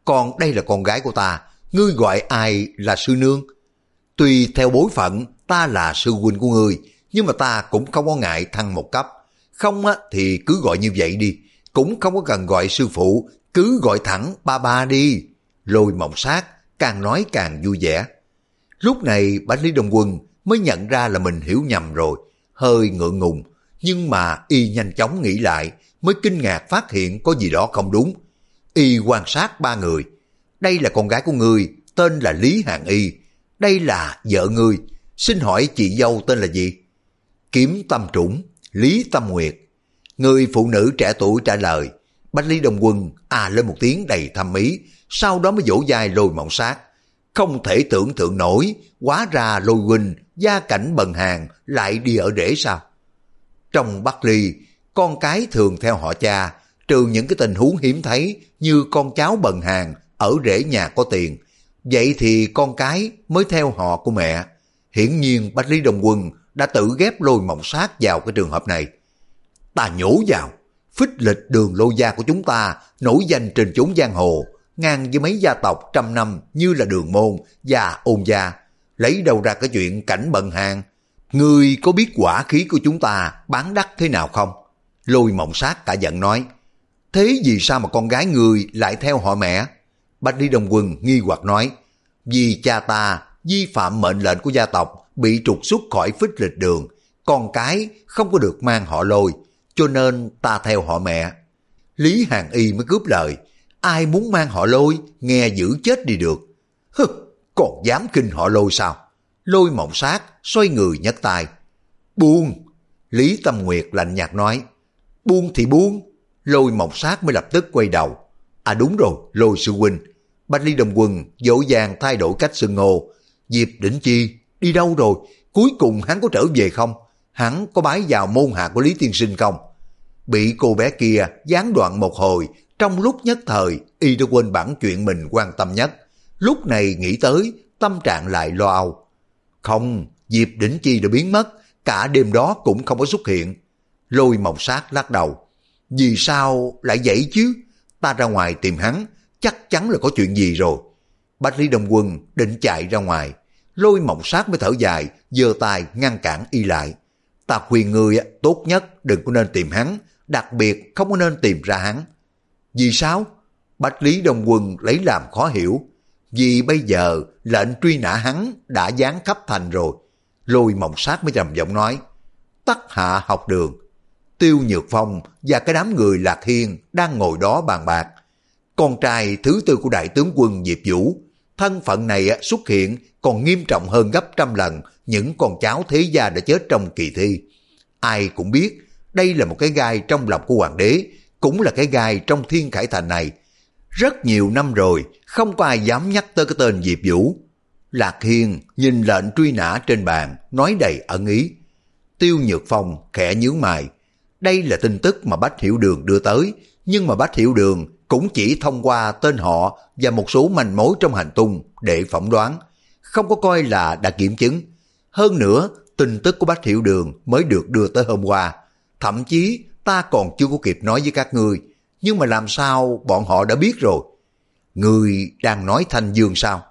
còn đây là con gái của ta, ngươi gọi ai là sư nương? Tuy theo bối phận ta là sư huynh của ngươi, nhưng mà ta cũng không có ngại thăng một cấp. Không á thì cứ gọi như vậy đi, cũng không có cần gọi sư phụ, cứ gọi thẳng ba ba đi. Lôi Mộng Sát càng nói càng vui vẻ. Lúc này Bách Lý Đông Quân mới nhận ra là mình hiểu nhầm rồi, hơi ngượng ngùng, nhưng mà y nhanh chóng nghĩ lại, mới kinh ngạc phát hiện có gì đó không đúng. Y quan sát ba người. Đây là con gái của ngươi, tên là Lý Hàng Y. Đây là vợ ngươi, xin hỏi chị dâu tên là gì? Kiếm Tâm Trũng, Lý Tâm Nguyệt. Người phụ nữ trẻ tuổi trả lời. Bách Lý Đông Quân à lên một tiếng đầy thâm ý, sau đó mới vỗ vai Lôi Mộng Sát. Không thể tưởng tượng nổi, hóa ra Lôi huynh gia cảnh bần hàn lại đi ở rễ sao? Trong Bắc Ly, con cái thường theo họ cha, trừ những cái tình huống hiếm thấy như con cháu bần hàn ở rễ nhà có tiền. Vậy thì con cái mới theo họ của mẹ. Hiển nhiên Bách Lý Đông Quân đã tự ghép Lôi Mộng Sát vào cái trường hợp này. Ta nhổ vào, phích lịch Đường Lôi gia của chúng ta nổi danh trên chốn giang hồ, ngang với mấy gia tộc trăm năm như là Đường Môn và Ôn gia. Lấy đâu ra cái chuyện cảnh bần hàn? Ngươi có biết quả khí của chúng ta bán đắt thế nào không? Lôi Mộng Sát cả giận nói. Thế vì sao mà con gái ngươi lại theo họ mẹ? Bách Lý Đông Quân nghi hoặc nói. Vì cha ta vi phạm mệnh lệnh của gia tộc, bị trục xuất khỏi phích lịch đường, con cái không có được mang họ Lôi, cho nên ta theo họ mẹ. Lý Hàng Y mới cướp lời. Ai muốn mang họ Lôi, nghe giữ chết đi được. Hừ, còn dám khinh họ Lôi sao? Lôi Mộng Sát xoay người nhấc tay. Buông! Lý Tâm Nguyệt lạnh nhạt nói. Buông thì buông. Lôi Mộng Sát mới lập tức quay đầu. À đúng rồi, Lôi sư huynh. Bách Lý Đông Quân dỗ dàng thay đổi cách xưng hô. Diệp Đỉnh Chi đi đâu rồi? Cuối cùng hắn có trở về không? Hắn có bái vào môn hạ của Lý tiên sinh không? Bị cô bé kia gián đoạn một hồi, trong lúc nhất thời y đã quên bản chuyện mình quan tâm nhất. Lúc này nghĩ tới, tâm trạng lại lo âu. Không, Diệp Đỉnh Chi đã biến mất, cả đêm đó cũng không có xuất hiện. Lôi Mộng Sát lắc đầu. Vì sao lại vậy chứ? Ta ra ngoài tìm hắn, chắc chắn là có chuyện gì rồi. Bách Lý Đông Quân định chạy ra ngoài. Lôi Mộng Sát mới thở dài, giơ tay ngăn cản y lại. Ta khuyên ngươi tốt nhất đừng có nên tìm hắn, đặc biệt không có nên tìm ra hắn. Vì sao? Bách Lý Đông Quân lấy làm khó hiểu. Vì bây giờ lệnh truy nã hắn đã dán khắp thành rồi. Lôi Mộng Sát mới trầm giọng nói. Tắc Hạ học đường. Tiêu Nhược Phong và cái đám người Lạc Hiên đang ngồi đó bàn bạc. Con trai thứ tư của đại tướng quân Diệp Vũ, thân phận này xuất hiện còn nghiêm trọng hơn gấp trăm lần những con cháu thế gia đã chết trong kỳ thi. Ai cũng biết đây là một cái gai trong lòng của hoàng đế, cũng là cái gai trong Thiên Khải Thành này. Rất nhiều năm rồi không có ai dám nhắc tới cái tên Diệp Vũ. Lạc Hiên nhìn lệnh truy nã trên bàn, nói đầy ẩn ý. Tiêu Nhược Phong khẽ nhướng mày. Đây là tin tức mà Bách Hiểu Đường đưa tới, nhưng mà Bách Hiểu Đường cũng chỉ thông qua tên họ và một số manh mối trong hành tung để phỏng đoán, không có coi là đã kiểm chứng. Hơn nữa, tin tức của Bách Hiểu Đường mới được đưa tới hôm qua. Thậm chí ta còn chưa có kịp nói với các ngươi, nhưng mà làm sao bọn họ đã biết rồi? Ngươi đang nói Thanh Dương sao?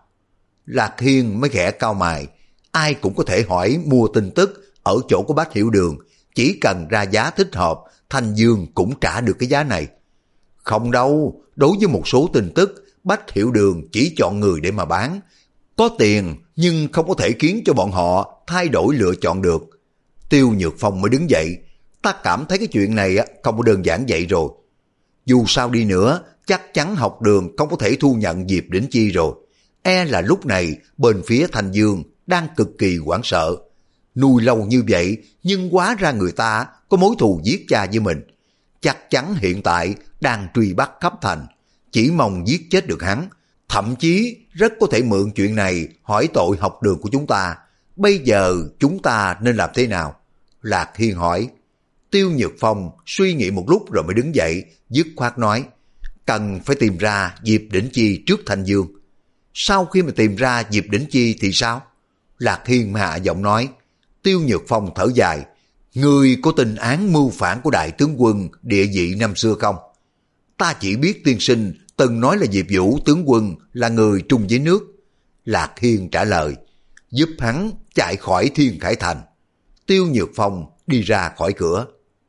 Lạc Hiên mới khẽ cau mày. Ai cũng có thể hỏi mua tin tức ở chỗ của Bách Hiểu Đường, chỉ cần ra giá thích hợp, Thanh Dương cũng trả được cái giá này. Không đâu, đối với một số tin tức, Bách Hiểu Đường chỉ chọn người để mà bán. Có tiền nhưng không có thể khiến cho bọn họ thay đổi lựa chọn được. Tiêu Nhược Phong mới đứng dậy. Ta cảm thấy cái chuyện này không có đơn giản vậy rồi. Dù sao đi nữa, chắc chắn học đường không có thể thu nhận Diệp Đỉnh Chi rồi. E là lúc này bên phía Thanh Dương đang cực kỳ hoảng sợ. Nuôi lâu như vậy nhưng hóa ra người ta có mối thù giết cha với mình. Chắc chắn hiện tại đang truy bắt khắp thành, chỉ mong giết chết được hắn. Thậm chí rất có thể mượn chuyện này hỏi tội học đường của chúng ta. Bây giờ chúng ta nên làm thế nào? Lạc Hiên hỏi. Tiêu Nhược Phong suy nghĩ một lúc rồi mới đứng dậy, dứt khoát nói. Cần phải tìm ra Diệp Đỉnh Chi trước Thanh Dương. Sau khi mà tìm ra Diệp Đỉnh Chi thì sao? Lạc Hiên hạ giọng nói. Tiêu Nhược Phong thở dài. Ngươi có tin án mưu phản của đại tướng quân địa vị năm xưa không? Ta chỉ biết tiên sinh từng nói là Diệp Vũ tướng quân là người trung với nước. Lạc Hiên trả lời, giúp hắn chạy khỏi Thiên Khải Thành. Tiêu Nhược Phong đi ra khỏi cửa.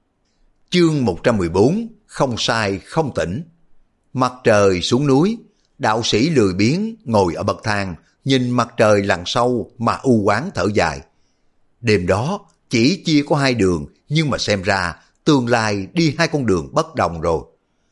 Chương một trăm mười bốn, không sai không tỉnh. Mặt trời xuống núi, đạo sĩ lười biếng ngồi ở bậc thang, nhìn mặt trời lặn sâu mà u oán thở dài. Đêm đó chỉ chia có hai đường, nhưng mà xem ra tương lai đi hai con đường bất đồng rồi.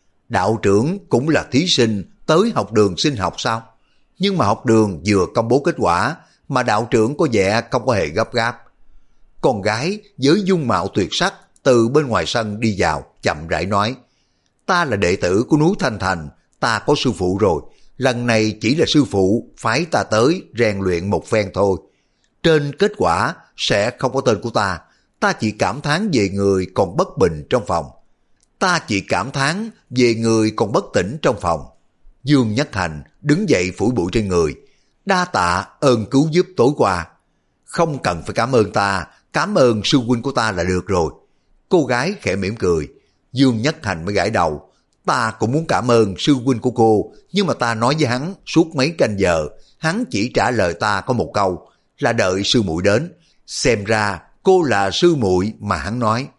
Đạo trưởng cũng là thí sinh tới học đường xin học sao? Nhưng mà học đường vừa công bố kết quả, mà đạo trưởng có vẻ không có hề gấp gáp. Con gái với dung mạo tuyệt sắc từ bên ngoài sân đi vào, chậm rãi nói, ta là đệ tử của núi Thanh Thành, ta có sư phụ rồi, lần này chỉ là sư phụ phái ta tới rèn luyện một phen thôi. Trên kết quả sẽ không có tên của ta, ta chỉ cảm thán về người còn bất bình trong phòng. Ta chỉ cảm thán về người còn bất tỉnh trong phòng. Dương Nhất Hành đứng dậy phủi bụi trên người, đa tạ ơn cứu giúp tối qua. Không cần phải cảm ơn ta, cảm ơn sư huynh của ta là được rồi. Cô gái khẽ mỉm cười. Dương Nhất Hành mới gãi đầu, ta cũng muốn cảm ơn sư huynh của cô, nhưng mà ta nói với hắn suốt mấy canh giờ, hắn chỉ trả lời ta có một câu, là đợi sư muội đến. Xem ra cô là sư muội mà hắn nói.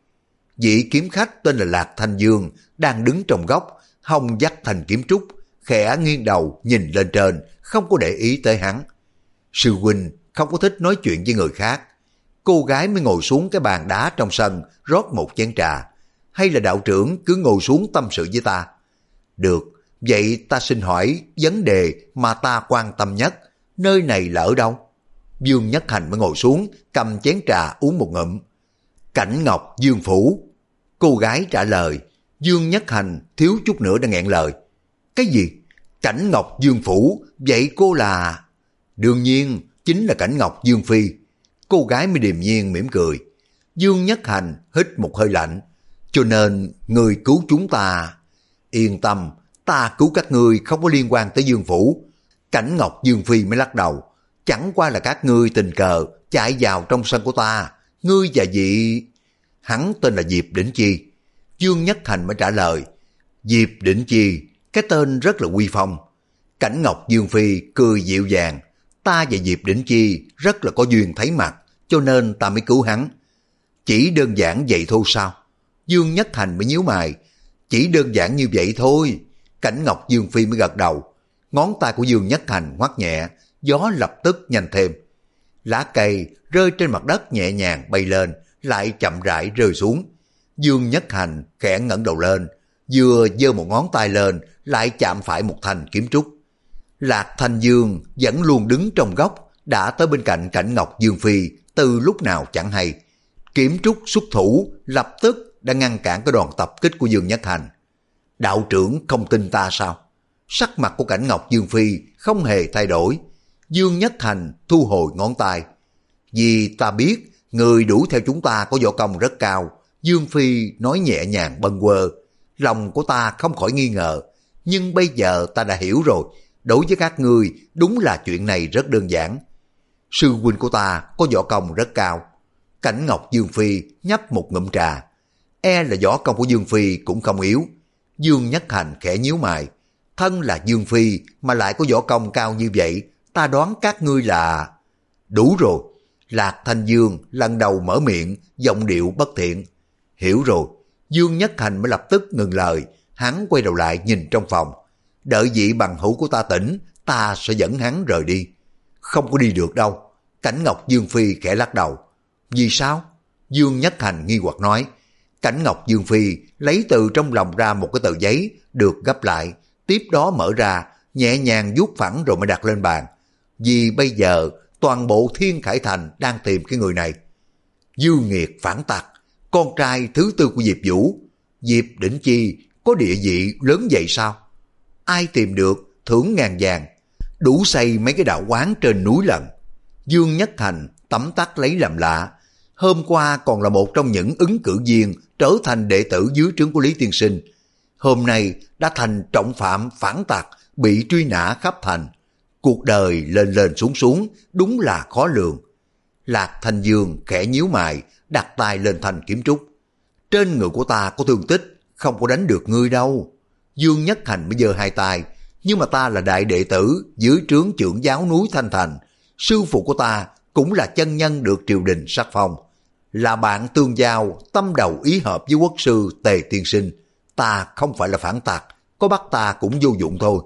Vị kiếm khách tên là Lạc Thanh Dương đang đứng trong góc, hông dắt thành kiếm trúc, khẽ nghiêng đầu nhìn lên trên, không có để ý tới hắn. Sư huynh không có thích nói chuyện với người khác. Cô gái mới ngồi xuống cái bàn đá trong sân, rót một chén trà. Hay là đạo trưởng cứ ngồi xuống tâm sự với ta? Được, vậy ta xin hỏi vấn đề mà ta quan tâm nhất, nơi này là ở đâu? Dương Nhất Hành mới ngồi xuống, cầm chén trà uống một ngụm. Cảnh Ngọc Dương Phủ. Cô gái trả lời. Dương Nhất Hành thiếu chút nữa đã nghẹn lời. Cái gì? Cảnh Ngọc Dương Phủ, vậy cô là... Đương nhiên, chính là Cảnh Ngọc Dương Phi. Cô gái mới điềm nhiên mỉm cười. Dương Nhất Hành hít một hơi lạnh. Cho nên, người cứu chúng ta... Yên tâm, ta cứu các ngươi không có liên quan tới Dương Phủ. Cảnh Ngọc Dương Phi mới lắc đầu. Chẳng qua là các ngươi tình cờ chạy vào trong sân của ta. Ngươi và vị... Hắn tên là Diệp Đỉnh Chi. Dương Nhất Hành mới trả lời. Diệp Đỉnh Chi, cái tên rất là uy phong. Cảnh Ngọc Dương Phi cười dịu dàng. Ta và Diệp Đỉnh Chi rất là có duyên thấy mặt, cho nên ta mới cứu hắn. Chỉ đơn giản vậy thôi sao? Dương Nhất Hành mới nhíu mày. Chỉ đơn giản như vậy thôi. Cảnh Ngọc Dương Phi mới gật đầu. Ngón tay của Dương Nhất Hành ngoắc nhẹ, gió lập tức nhanh thêm. Lá cây rơi trên mặt đất nhẹ nhàng bay lên, lại chậm rãi rơi xuống. Dương Nhất Hành khẽ ngẩng đầu lên, vừa giơ một ngón tay lên, lại chạm phải một thanh kiếm trúc. Lạc Thanh Dương vẫn luôn đứng trong góc, đã tới bên cạnh Cảnh Ngọc Dương Phi từ lúc nào chẳng hay. Kiếm trúc xuất thủ, lập tức đã ngăn cản cái đòn tập kích của Dương Nhất Hành. Đạo trưởng không tin ta sao? Sắc mặt của Cảnh Ngọc Dương Phi không hề thay đổi. Dương Nhất Hành thu hồi ngón tay. Vì ta biết người đuổi theo chúng ta có võ công rất cao. Dương Phi nói nhẹ nhàng bâng quơ. Lòng của ta không khỏi nghi ngờ. Nhưng bây giờ ta đã hiểu rồi. Đối với các ngươi đúng là chuyện này rất đơn giản. Sư huynh của ta có võ công rất cao. Cảnh Ngọc Dương Phi nhấp một ngụm trà. E là võ công của Dương Phi cũng không yếu. Dương Nhất Hành khẽ nhíu mày. Thân là Dương Phi mà lại có võ công cao như vậy, ta đoán các ngươi là... Đủ rồi. Lạc Thanh Dương lần đầu mở miệng, giọng điệu bất thiện. Hiểu rồi. Dương Nhất Hành mới lập tức ngừng lời. Hắn quay đầu lại nhìn trong phòng. Đợi vị bằng hữu của ta tỉnh, ta sẽ dẫn hắn rời đi. Không có đi được đâu. Cảnh Ngọc Dương Phi khẽ lắc đầu. Vì sao? Dương Nhất Hành nghi hoặc nói. Cảnh Ngọc Dương Phi lấy từ trong lòng ra một cái tờ giấy được gấp lại, tiếp đó mở ra, nhẹ nhàng vuốt phẳng rồi mới đặt lên bàn. Vì bây giờ toàn bộ Thiên Khải Thành đang tìm cái người này. Dư nghiệt phản tặc, con trai thứ tư của Diệp Vũ. Diệp Đỉnh Chi có địa vị lớn vậy sao? Ai tìm được thưởng ngàn vàng, đủ xây mấy cái đạo quán trên núi lần. Dương Nhất Hành tấm tắc lấy làm lạ. Hôm qua còn là một trong những ứng cử viên trở thành đệ tử dưới trướng của Lý Tiên Sinh. Hôm nay đã thành trọng phạm phản tặc, bị truy nã khắp thành. Cuộc đời lên lên xuống xuống, đúng là khó lường. Lạc Thanh Dương khẽ nhíu mày, đặt tay lên thanh kiếm trúc. Trên người của ta có thương tích, không có đánh được ngươi đâu. Dương Nhất Hành mới giơ hai tay, nhưng mà ta là đại đệ tử dưới trướng trưởng giáo núi Thanh Thành, sư phụ của ta cũng là chân nhân được triều đình sắc phong, là bạn tương giao, tâm đầu ý hợp với quốc sư Tề tiên sinh, ta không phải là phản tặc, có bắt ta cũng vô dụng thôi.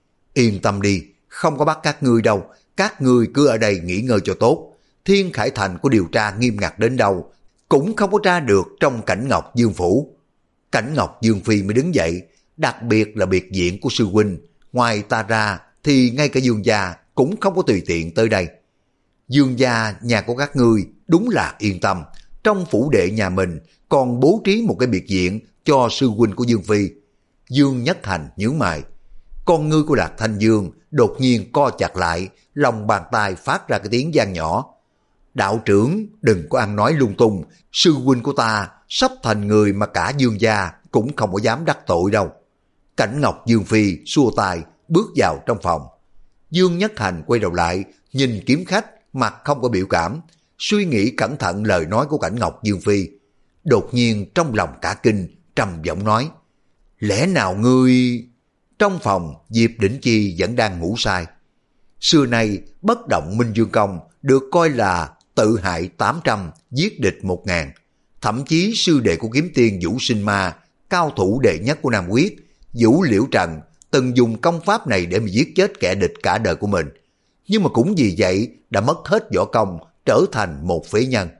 Yên tâm đi, không có bắt các ngươi đâu, các ngươi cứ ở đây nghỉ ngơi cho tốt. Thiên Khải Thành có điều tra nghiêm ngặt đến đâu, cũng không có tra được trong Cảnh Ngọc Dương phủ. Cảnh Ngọc Dương Phi mới đứng dậy, đặc biệt là biệt viện của sư huynh, ngoài ta ra thì ngay cả Dương gia cũng không có tùy tiện tới đây. Dương gia nhà của các ngươi đúng là yên tâm, trong phủ đệ nhà mình còn bố trí một cái biệt viện cho sư huynh của Dương Phi. Dương Nhất Hành nhướng mày, con ngươi của Lạc Thanh Dương đột nhiên co chặt lại, lòng bàn tay phát ra cái tiếng vang nhỏ. Đạo trưởng đừng có ăn nói lung tung, sư huynh của ta sắp thành người mà cả Dương gia cũng không có dám đắc tội đâu. Cảnh Ngọc Dương Phi xua tay bước vào trong phòng. Dương Nhất Hành quay đầu lại nhìn kiếm khách, mặt không có biểu cảm, suy nghĩ cẩn thận lời nói của Cảnh Ngọc Dương Phi. Đột nhiên trong lòng cả kinh, trầm giọng nói, lẽ nào ngươi... Trong phòng Diệp Đỉnh Chi vẫn đang ngủ say. Xưa nay bất động Minh Dương Công được coi là tự hại tám trăm, giết địch một ngàn. Thậm chí sư đệ của kiếm tiên Vũ Sinh Ma, cao thủ đệ nhất của Nam Quyết, Vũ Liễu Trần, từng dùng công pháp này để mà giết chết kẻ địch cả đời của mình. Nhưng mà cũng vì vậy đã mất hết võ công, trở thành một phế nhân.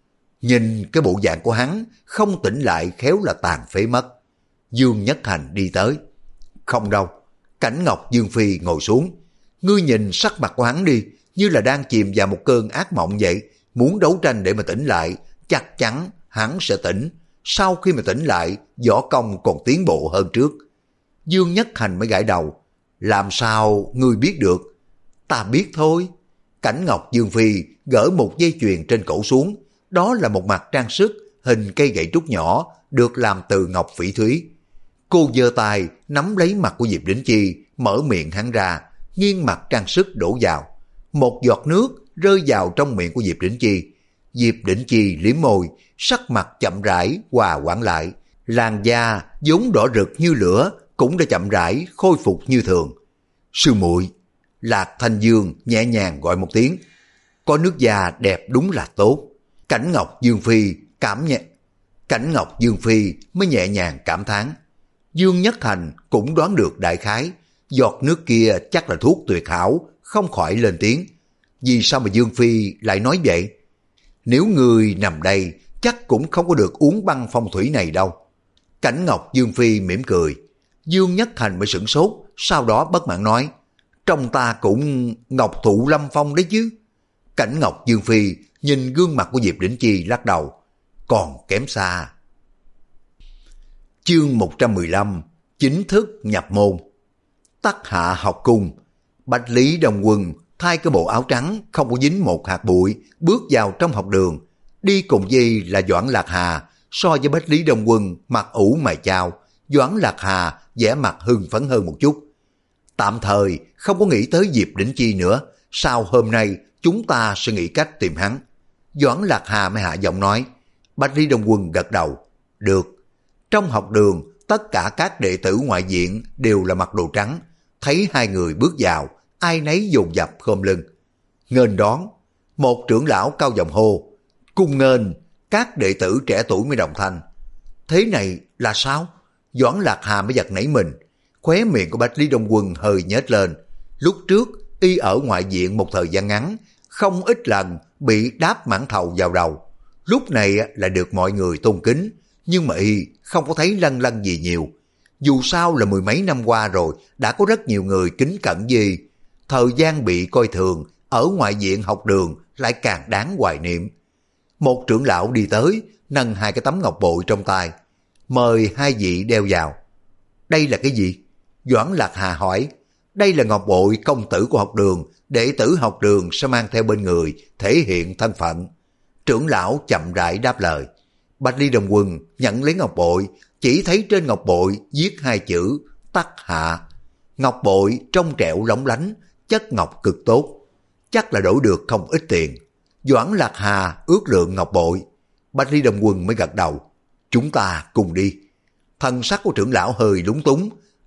Nhìn cái bộ dạng của hắn, không tỉnh lại khéo là tàn phế mất. Dương Nhất Hành đi tới. Không đâu. Cảnh Ngọc Dương Phi ngồi xuống. Ngươi nhìn sắc mặt của hắn đi, như là đang chìm vào một cơn ác mộng vậy. Muốn đấu tranh để mà tỉnh lại, chắc chắn hắn sẽ tỉnh. Sau khi mà tỉnh lại, võ công còn tiến bộ hơn trước. Dương Nhất Hành mới gãi đầu. Làm sao ngươi biết được? Ta biết thôi. Cảnh Ngọc Dương Phi gỡ một dây chuyền trên cổ xuống. Đó là một mặt trang sức hình cây gậy trúc nhỏ được làm từ ngọc phỉ thúy. Cô giơ tay nắm lấy mặt của Diệp Đỉnh Chi, mở miệng hắn ra, nghiêng mặt trang sức đổ vào. Một giọt nước rơi vào trong miệng của Diệp Đỉnh Chi. Diệp Đỉnh Chi liếm môi, sắc mặt chậm rãi hòa hoãn lại. Làn da vốn đỏ rực như lửa cũng đã chậm rãi khôi phục như thường. Sư muội. Lạc Thanh Dương nhẹ nhàng gọi một tiếng. Có nước da đẹp đúng là tốt. Cảnh Ngọc Dương Phi cảm nhẹ. Cảnh Ngọc Dương Phi mới nhẹ nhàng cảm thán. Dương Nhất Hành cũng đoán được đại khái, giọt nước kia chắc là thuốc tuyệt hảo, không khỏi lên tiếng. Vì sao mà Dương Phi lại nói vậy? Nếu người nằm đây, chắc cũng không có được uống băng phong thủy này đâu. Cảnh Ngọc Dương Phi mỉm cười. Dương Nhất Hành mới sửng sốt, sau đó bất mãn nói, trong ta cũng ngọc thụ lâm phong đấy chứ. Cảnh Ngọc Dương Phi nhìn gương mặt của Diệp Đỉnh Chi lắc đầu, còn kém xa. Chương một trăm mười lăm, chính thức nhập môn. Tắc Hạ học cung. Bạch Lý Đồng Quân thay cái bộ áo trắng không có dính một hạt bụi, bước vào trong học đường. Đi cùng dây là Doãn Lạc Hà. So với Bạch Lý Đồng Quân mặt ủ mày chao, Doãn Lạc Hà vẻ mặt hưng phấn hơn một chút. Tạm thời không có nghĩ tới Diệp Đỉnh Chi nữa, sau hôm nay chúng ta sẽ nghĩ cách tìm hắn. Doãn Lạc Hà mới hạ giọng nói. Bạch Lý Đồng Quân gật đầu. Được. Trong học đường, tất cả các đệ tử ngoại viện đều là mặc đồ trắng. Thấy hai người bước vào, ai nấy dồn dập khom lưng. Nghênh đón, một trưởng lão cao giọng hô. Cung nghênh, các đệ tử trẻ tuổi mới đồng thanh. Thế này là sao? Doãn Lạc Hà mới giật nảy mình. Khóe miệng của Bạch Lý Đông Quân hơi nhếch lên. Lúc trước, y ở ngoại viện một thời gian ngắn, không ít lần bị đáp mãn thầu vào đầu. Lúc này lại được mọi người tôn kính, nhưng mà y không có thấy lân lân gì nhiều. Dù sao là mười mấy năm qua rồi, đã có rất nhiều người kính cẩn gì. Thời gian bị coi thường, ở ngoại viện học đường lại càng đáng hoài niệm. Một trưởng lão đi tới, nâng hai cái tấm ngọc bội trong tay. Mời hai vị đeo vào. Đây là cái gì? Doãn Lạc Hà hỏi. Đây là ngọc bội công tử của học đường, đệ tử học đường sẽ mang theo bên người, thể hiện thân phận. Trưởng lão chậm rãi đáp lời. Bạch Lý Đồng Quân nhận lấy ngọc bội, chỉ thấy trên ngọc bội viết hai chữ Tắc Hạ. Ngọc bội trong trẻo lóng lánh, chất ngọc cực tốt, chắc là đổi được không ít tiền. Doãn Lạc Hà ước lượng ngọc bội. Bạch Lý Đồng Quân mới gật đầu. Chúng ta cùng đi. Thần sắc của trưởng lão hơi lúng túng.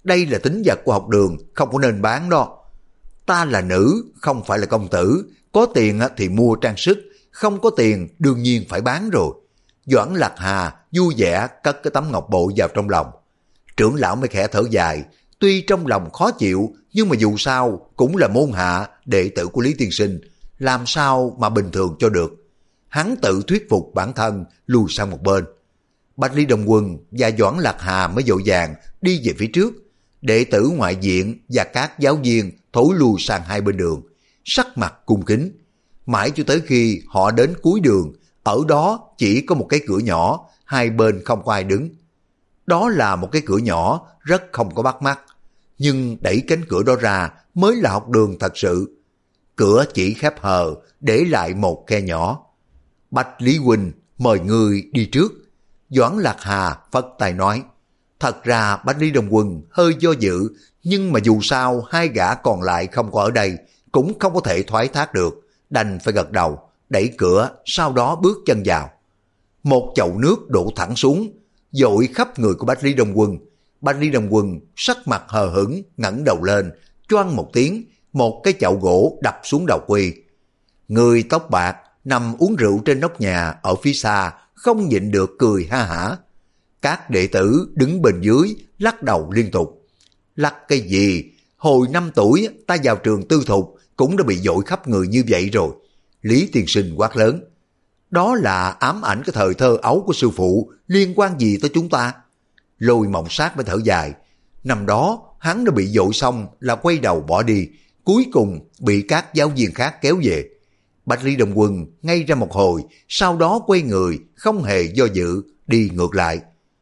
đây là tín vật của học đường, không có nên bán đó. Ta là nữ, không phải là công tử, có tiền thì mua trang sức, không có tiền đương nhiên phải bán rồi. Doãn Lạc Hà vui vẻ cất cái tấm ngọc bội vào trong lòng. Trưởng lão mới khẽ thở dài, tuy trong lòng khó chịu, nhưng mà dù sao cũng là môn hạ đệ tử của Lý Tiên Sinh, làm sao mà bình thường cho được. Hắn tự thuyết phục bản thân lùi sang một bên. Bạch Lý Đồng Quân và Doãn Lạc Hà mới vội vàng đi về phía trước. Đệ tử ngoại viện và các giáo viên thối lui sang hai bên đường, sắc mặt cung kính. Mãi cho tới khi họ đến cuối đường, ở đó chỉ có một cái cửa nhỏ, hai bên không có ai đứng. Đó là một cái cửa nhỏ rất không có bắt mắt, nhưng đẩy cánh cửa đó ra mới là học đường thật sự. Cửa chỉ khép hờ, để lại một khe nhỏ. Bạch Lý Huynh mời người đi trước. Doãn Lạc Hà phất tay nói. Thật ra Bạch Lý Đồng Quân hơi do dự, nhưng mà dù sao hai gã còn lại không có ở đây, cũng không có thể thoái thác được, đành phải gật đầu, đẩy cửa, sau đó bước chân vào. Một chậu nước đổ thẳng xuống, dội khắp người của Bạch Lý Đồng Quân. Bạch Lý Đồng Quân sắc mặt hờ hững ngẩng đầu lên, choang một tiếng, một cái chậu gỗ đập xuống đầu Quy. Người tóc bạc nằm uống rượu trên nóc nhà ở phía xa, không nhịn được cười ha hả. Các đệ tử đứng bên dưới lắc đầu liên tục. Lắc cái gì? Hồi năm tuổi ta vào trường tư thục cũng đã bị dội khắp người như vậy rồi. Lý Tiên Sinh quát lớn. Đó là ám ảnh cái thời thơ ấu của sư phụ, liên quan gì tới chúng ta? Lôi Mộng Sát mới thở dài. Năm đó hắn đã bị dội xong là quay đầu bỏ đi, cuối cùng bị các giáo viên khác kéo về. Bạch Lý Đồng Quân ngay ra một hồi, sau đó quay người không hề do dự đi ngược lại.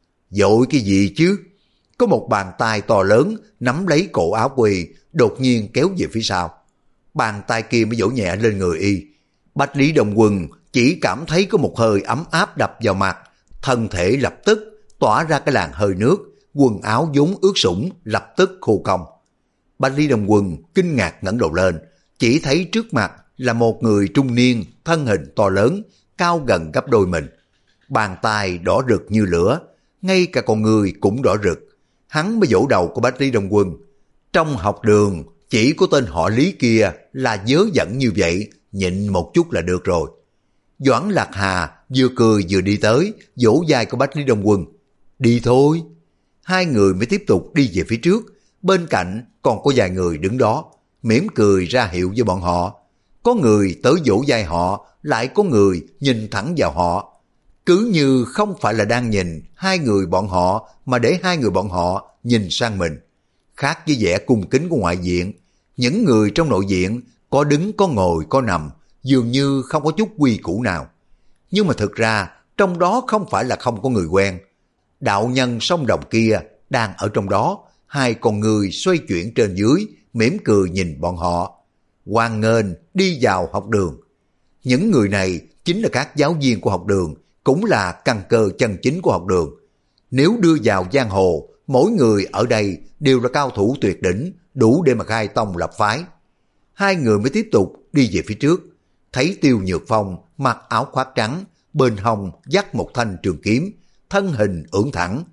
Dội cái gì chứ? Có một bàn tay to lớn nắm lấy cổ áo Quy, đột nhiên kéo về phía sau. Bàn tay kia mới vỗ nhẹ lên người y. Bạch Lý Đồng Quân chỉ cảm thấy có một hơi ấm áp đập vào mặt, thân thể lập tức tỏa ra cái làn hơi nước, quần áo vốn ướt sũng lập tức khô cong. Bạch Lý Đồng Quân kinh ngạc ngẩng đầu lên, chỉ thấy trước mặt là một người trung niên, thân hình to lớn, cao gần gấp đôi mình. Bàn tay đỏ rực như lửa, ngay cả con người cũng đỏ rực. Hắn mới vỗ đầu của Bạch Lý Đồng Quân. Trong học đường chỉ có tên họ Lý kia là dớ dẫn như vậy, nhịn một chút là được rồi. Doãn Lạc Hà vừa cười vừa đi tới, vỗ vai của Bạch Lý Đồng Quân. Đi thôi. Hai người mới tiếp tục đi về phía trước. Bên cạnh còn có vài người đứng đó, mỉm cười ra hiệu với bọn họ. Có người tới vỗ vai họ, lại có người nhìn thẳng vào họ. Cứ như không phải là đang nhìn hai người bọn họ, mà để hai người bọn họ nhìn sang mình. Khác với vẻ cung kính của ngoại viện, những người trong nội viện có đứng có ngồi có nằm, dường như không có chút quy củ nào. Nhưng mà thực ra trong đó không phải là không có người quen. Đạo nhân sông đồng kia đang ở trong đó, hai con người xoay chuyển trên dưới, mỉm cười nhìn bọn họ. Hoan nghênh đi vào học đường. Những người này chính là các giáo viên của học đường, cũng là căn cơ chân chính của học đường. Nếu đưa vào giang hồ, mỗi người ở đây đều là cao thủ tuyệt đỉnh, đủ để mà khai tông lập phái. Hai người mới tiếp tục đi về phía trước, thấy Tiêu Nhược Phong mặc áo khoác trắng, bên hông dắt một thanh trường kiếm, thân hình ưỡn thẳng.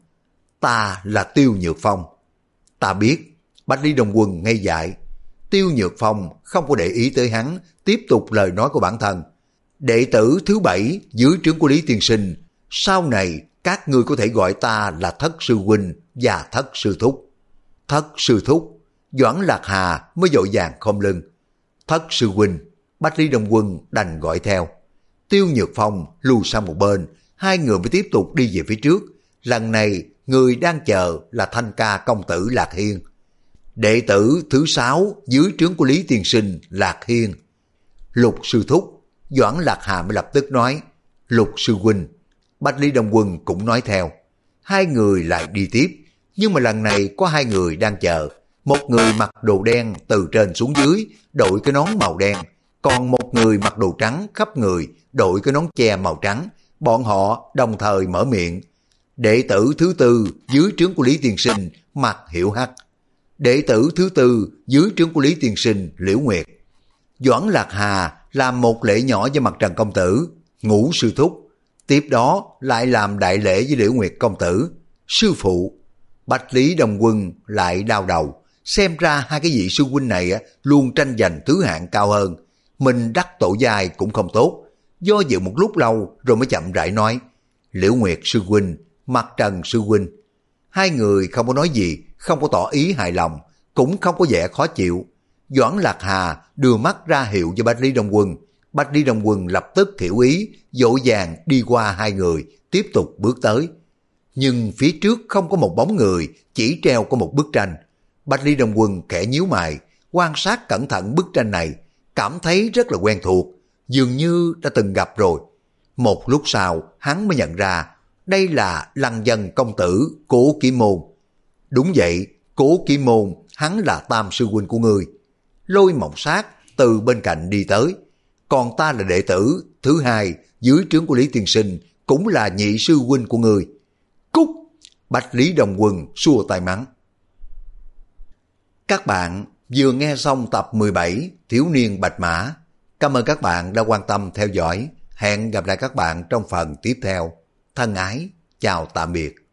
Ta là Tiêu Nhược Phong. Ta biết. Bạch Lý Đồng Quân ngây dại. Tiêu Nhược Phong không có để ý tới hắn, tiếp tục lời nói của bản thân. Đệ tử thứ bảy dưới trướng của Lý Tiên Sinh, sau này các ngươi có thể gọi ta là Thất Sư Huynh và Thất Sư Thúc. Thất Sư Thúc. Doãn Lạc Hà mới vội vàng khom lưng. Thất Sư Huynh. Bạch Lý Đồng Quân đành gọi theo. Tiêu Nhược Phong lùi sang một bên, hai người mới tiếp tục đi về phía trước. Lần này người đang chờ là thanh ca công tử Lạc Hiên. Đệ tử thứ sáu dưới trướng của Lý Tiên Sinh, Lạc Hiên. Lục Sư Thúc. Doãn Lạc Hà mới lập tức nói. Lục Sư Huynh. Bạch Lý Đồng Quân cũng nói theo. Hai người lại đi tiếp, nhưng mà lần này có hai người đang chờ. Một người mặc đồ đen từ trên xuống dưới, đội cái nón màu đen. Còn một người mặc đồ trắng khắp người, đội cái nón che màu trắng. Bọn họ đồng thời mở miệng. Đệ tử thứ tư dưới trướng của Lý Tiên Sinh, Mạc Hiểu Hắc. Đệ tử thứ tư dưới trướng của Lý Tiên Sinh, Liễu Nguyệt. Doãn Lạc Hà làm một lễ nhỏ với Mặt Trần công tử, Ngũ Sư Thúc. Tiếp đó lại làm đại lễ với Liễu Nguyệt công tử, sư phụ. Bạch Lý Đồng Quân lại đau đầu, xem ra hai cái vị sư huynh này luôn tranh giành thứ hạng cao hơn, mình đắc tội giai cũng không tốt. Do dự một lúc lâu rồi mới chậm rãi nói, Liễu Nguyệt sư huynh, Mặt Trần sư huynh. Hai người không có nói gì, không có tỏ ý hài lòng, cũng không có vẻ khó chịu. Doãn Lạc Hà đưa mắt ra hiệu cho Bạch Lý Đồng Quân. Bạch Lý Đồng Quân lập tức hiểu ý, dội vàng đi qua hai người, tiếp tục bước tới. Nhưng phía trước không có một bóng người, chỉ treo có một bức tranh. Bạch Lý Đồng Quân khẽ nhíu mày, quan sát cẩn thận bức tranh này, cảm thấy rất là quen thuộc, dường như đã từng gặp rồi. Một lúc sau, hắn mới nhận ra, đây là Lăng Dân công tử Cố Kiếm Môn. Đúng vậy, Cố Kiếm Môn, hắn là tam sư huynh của ngươi. Lôi Mộng Sát từ bên cạnh đi tới, còn ta là đệ tử thứ hai dưới trướng của Lý Tiên Sinh, cũng là nhị sư huynh của ngươi. Cút! Bạch Lý Đồng Quân xua tay mắng. Các bạn vừa nghe xong tập mười bảy Thiếu niên Bạch Mã. Cảm ơn các bạn đã quan tâm theo dõi. Hẹn gặp lại các bạn trong phần tiếp theo. Thân ái, chào tạm biệt.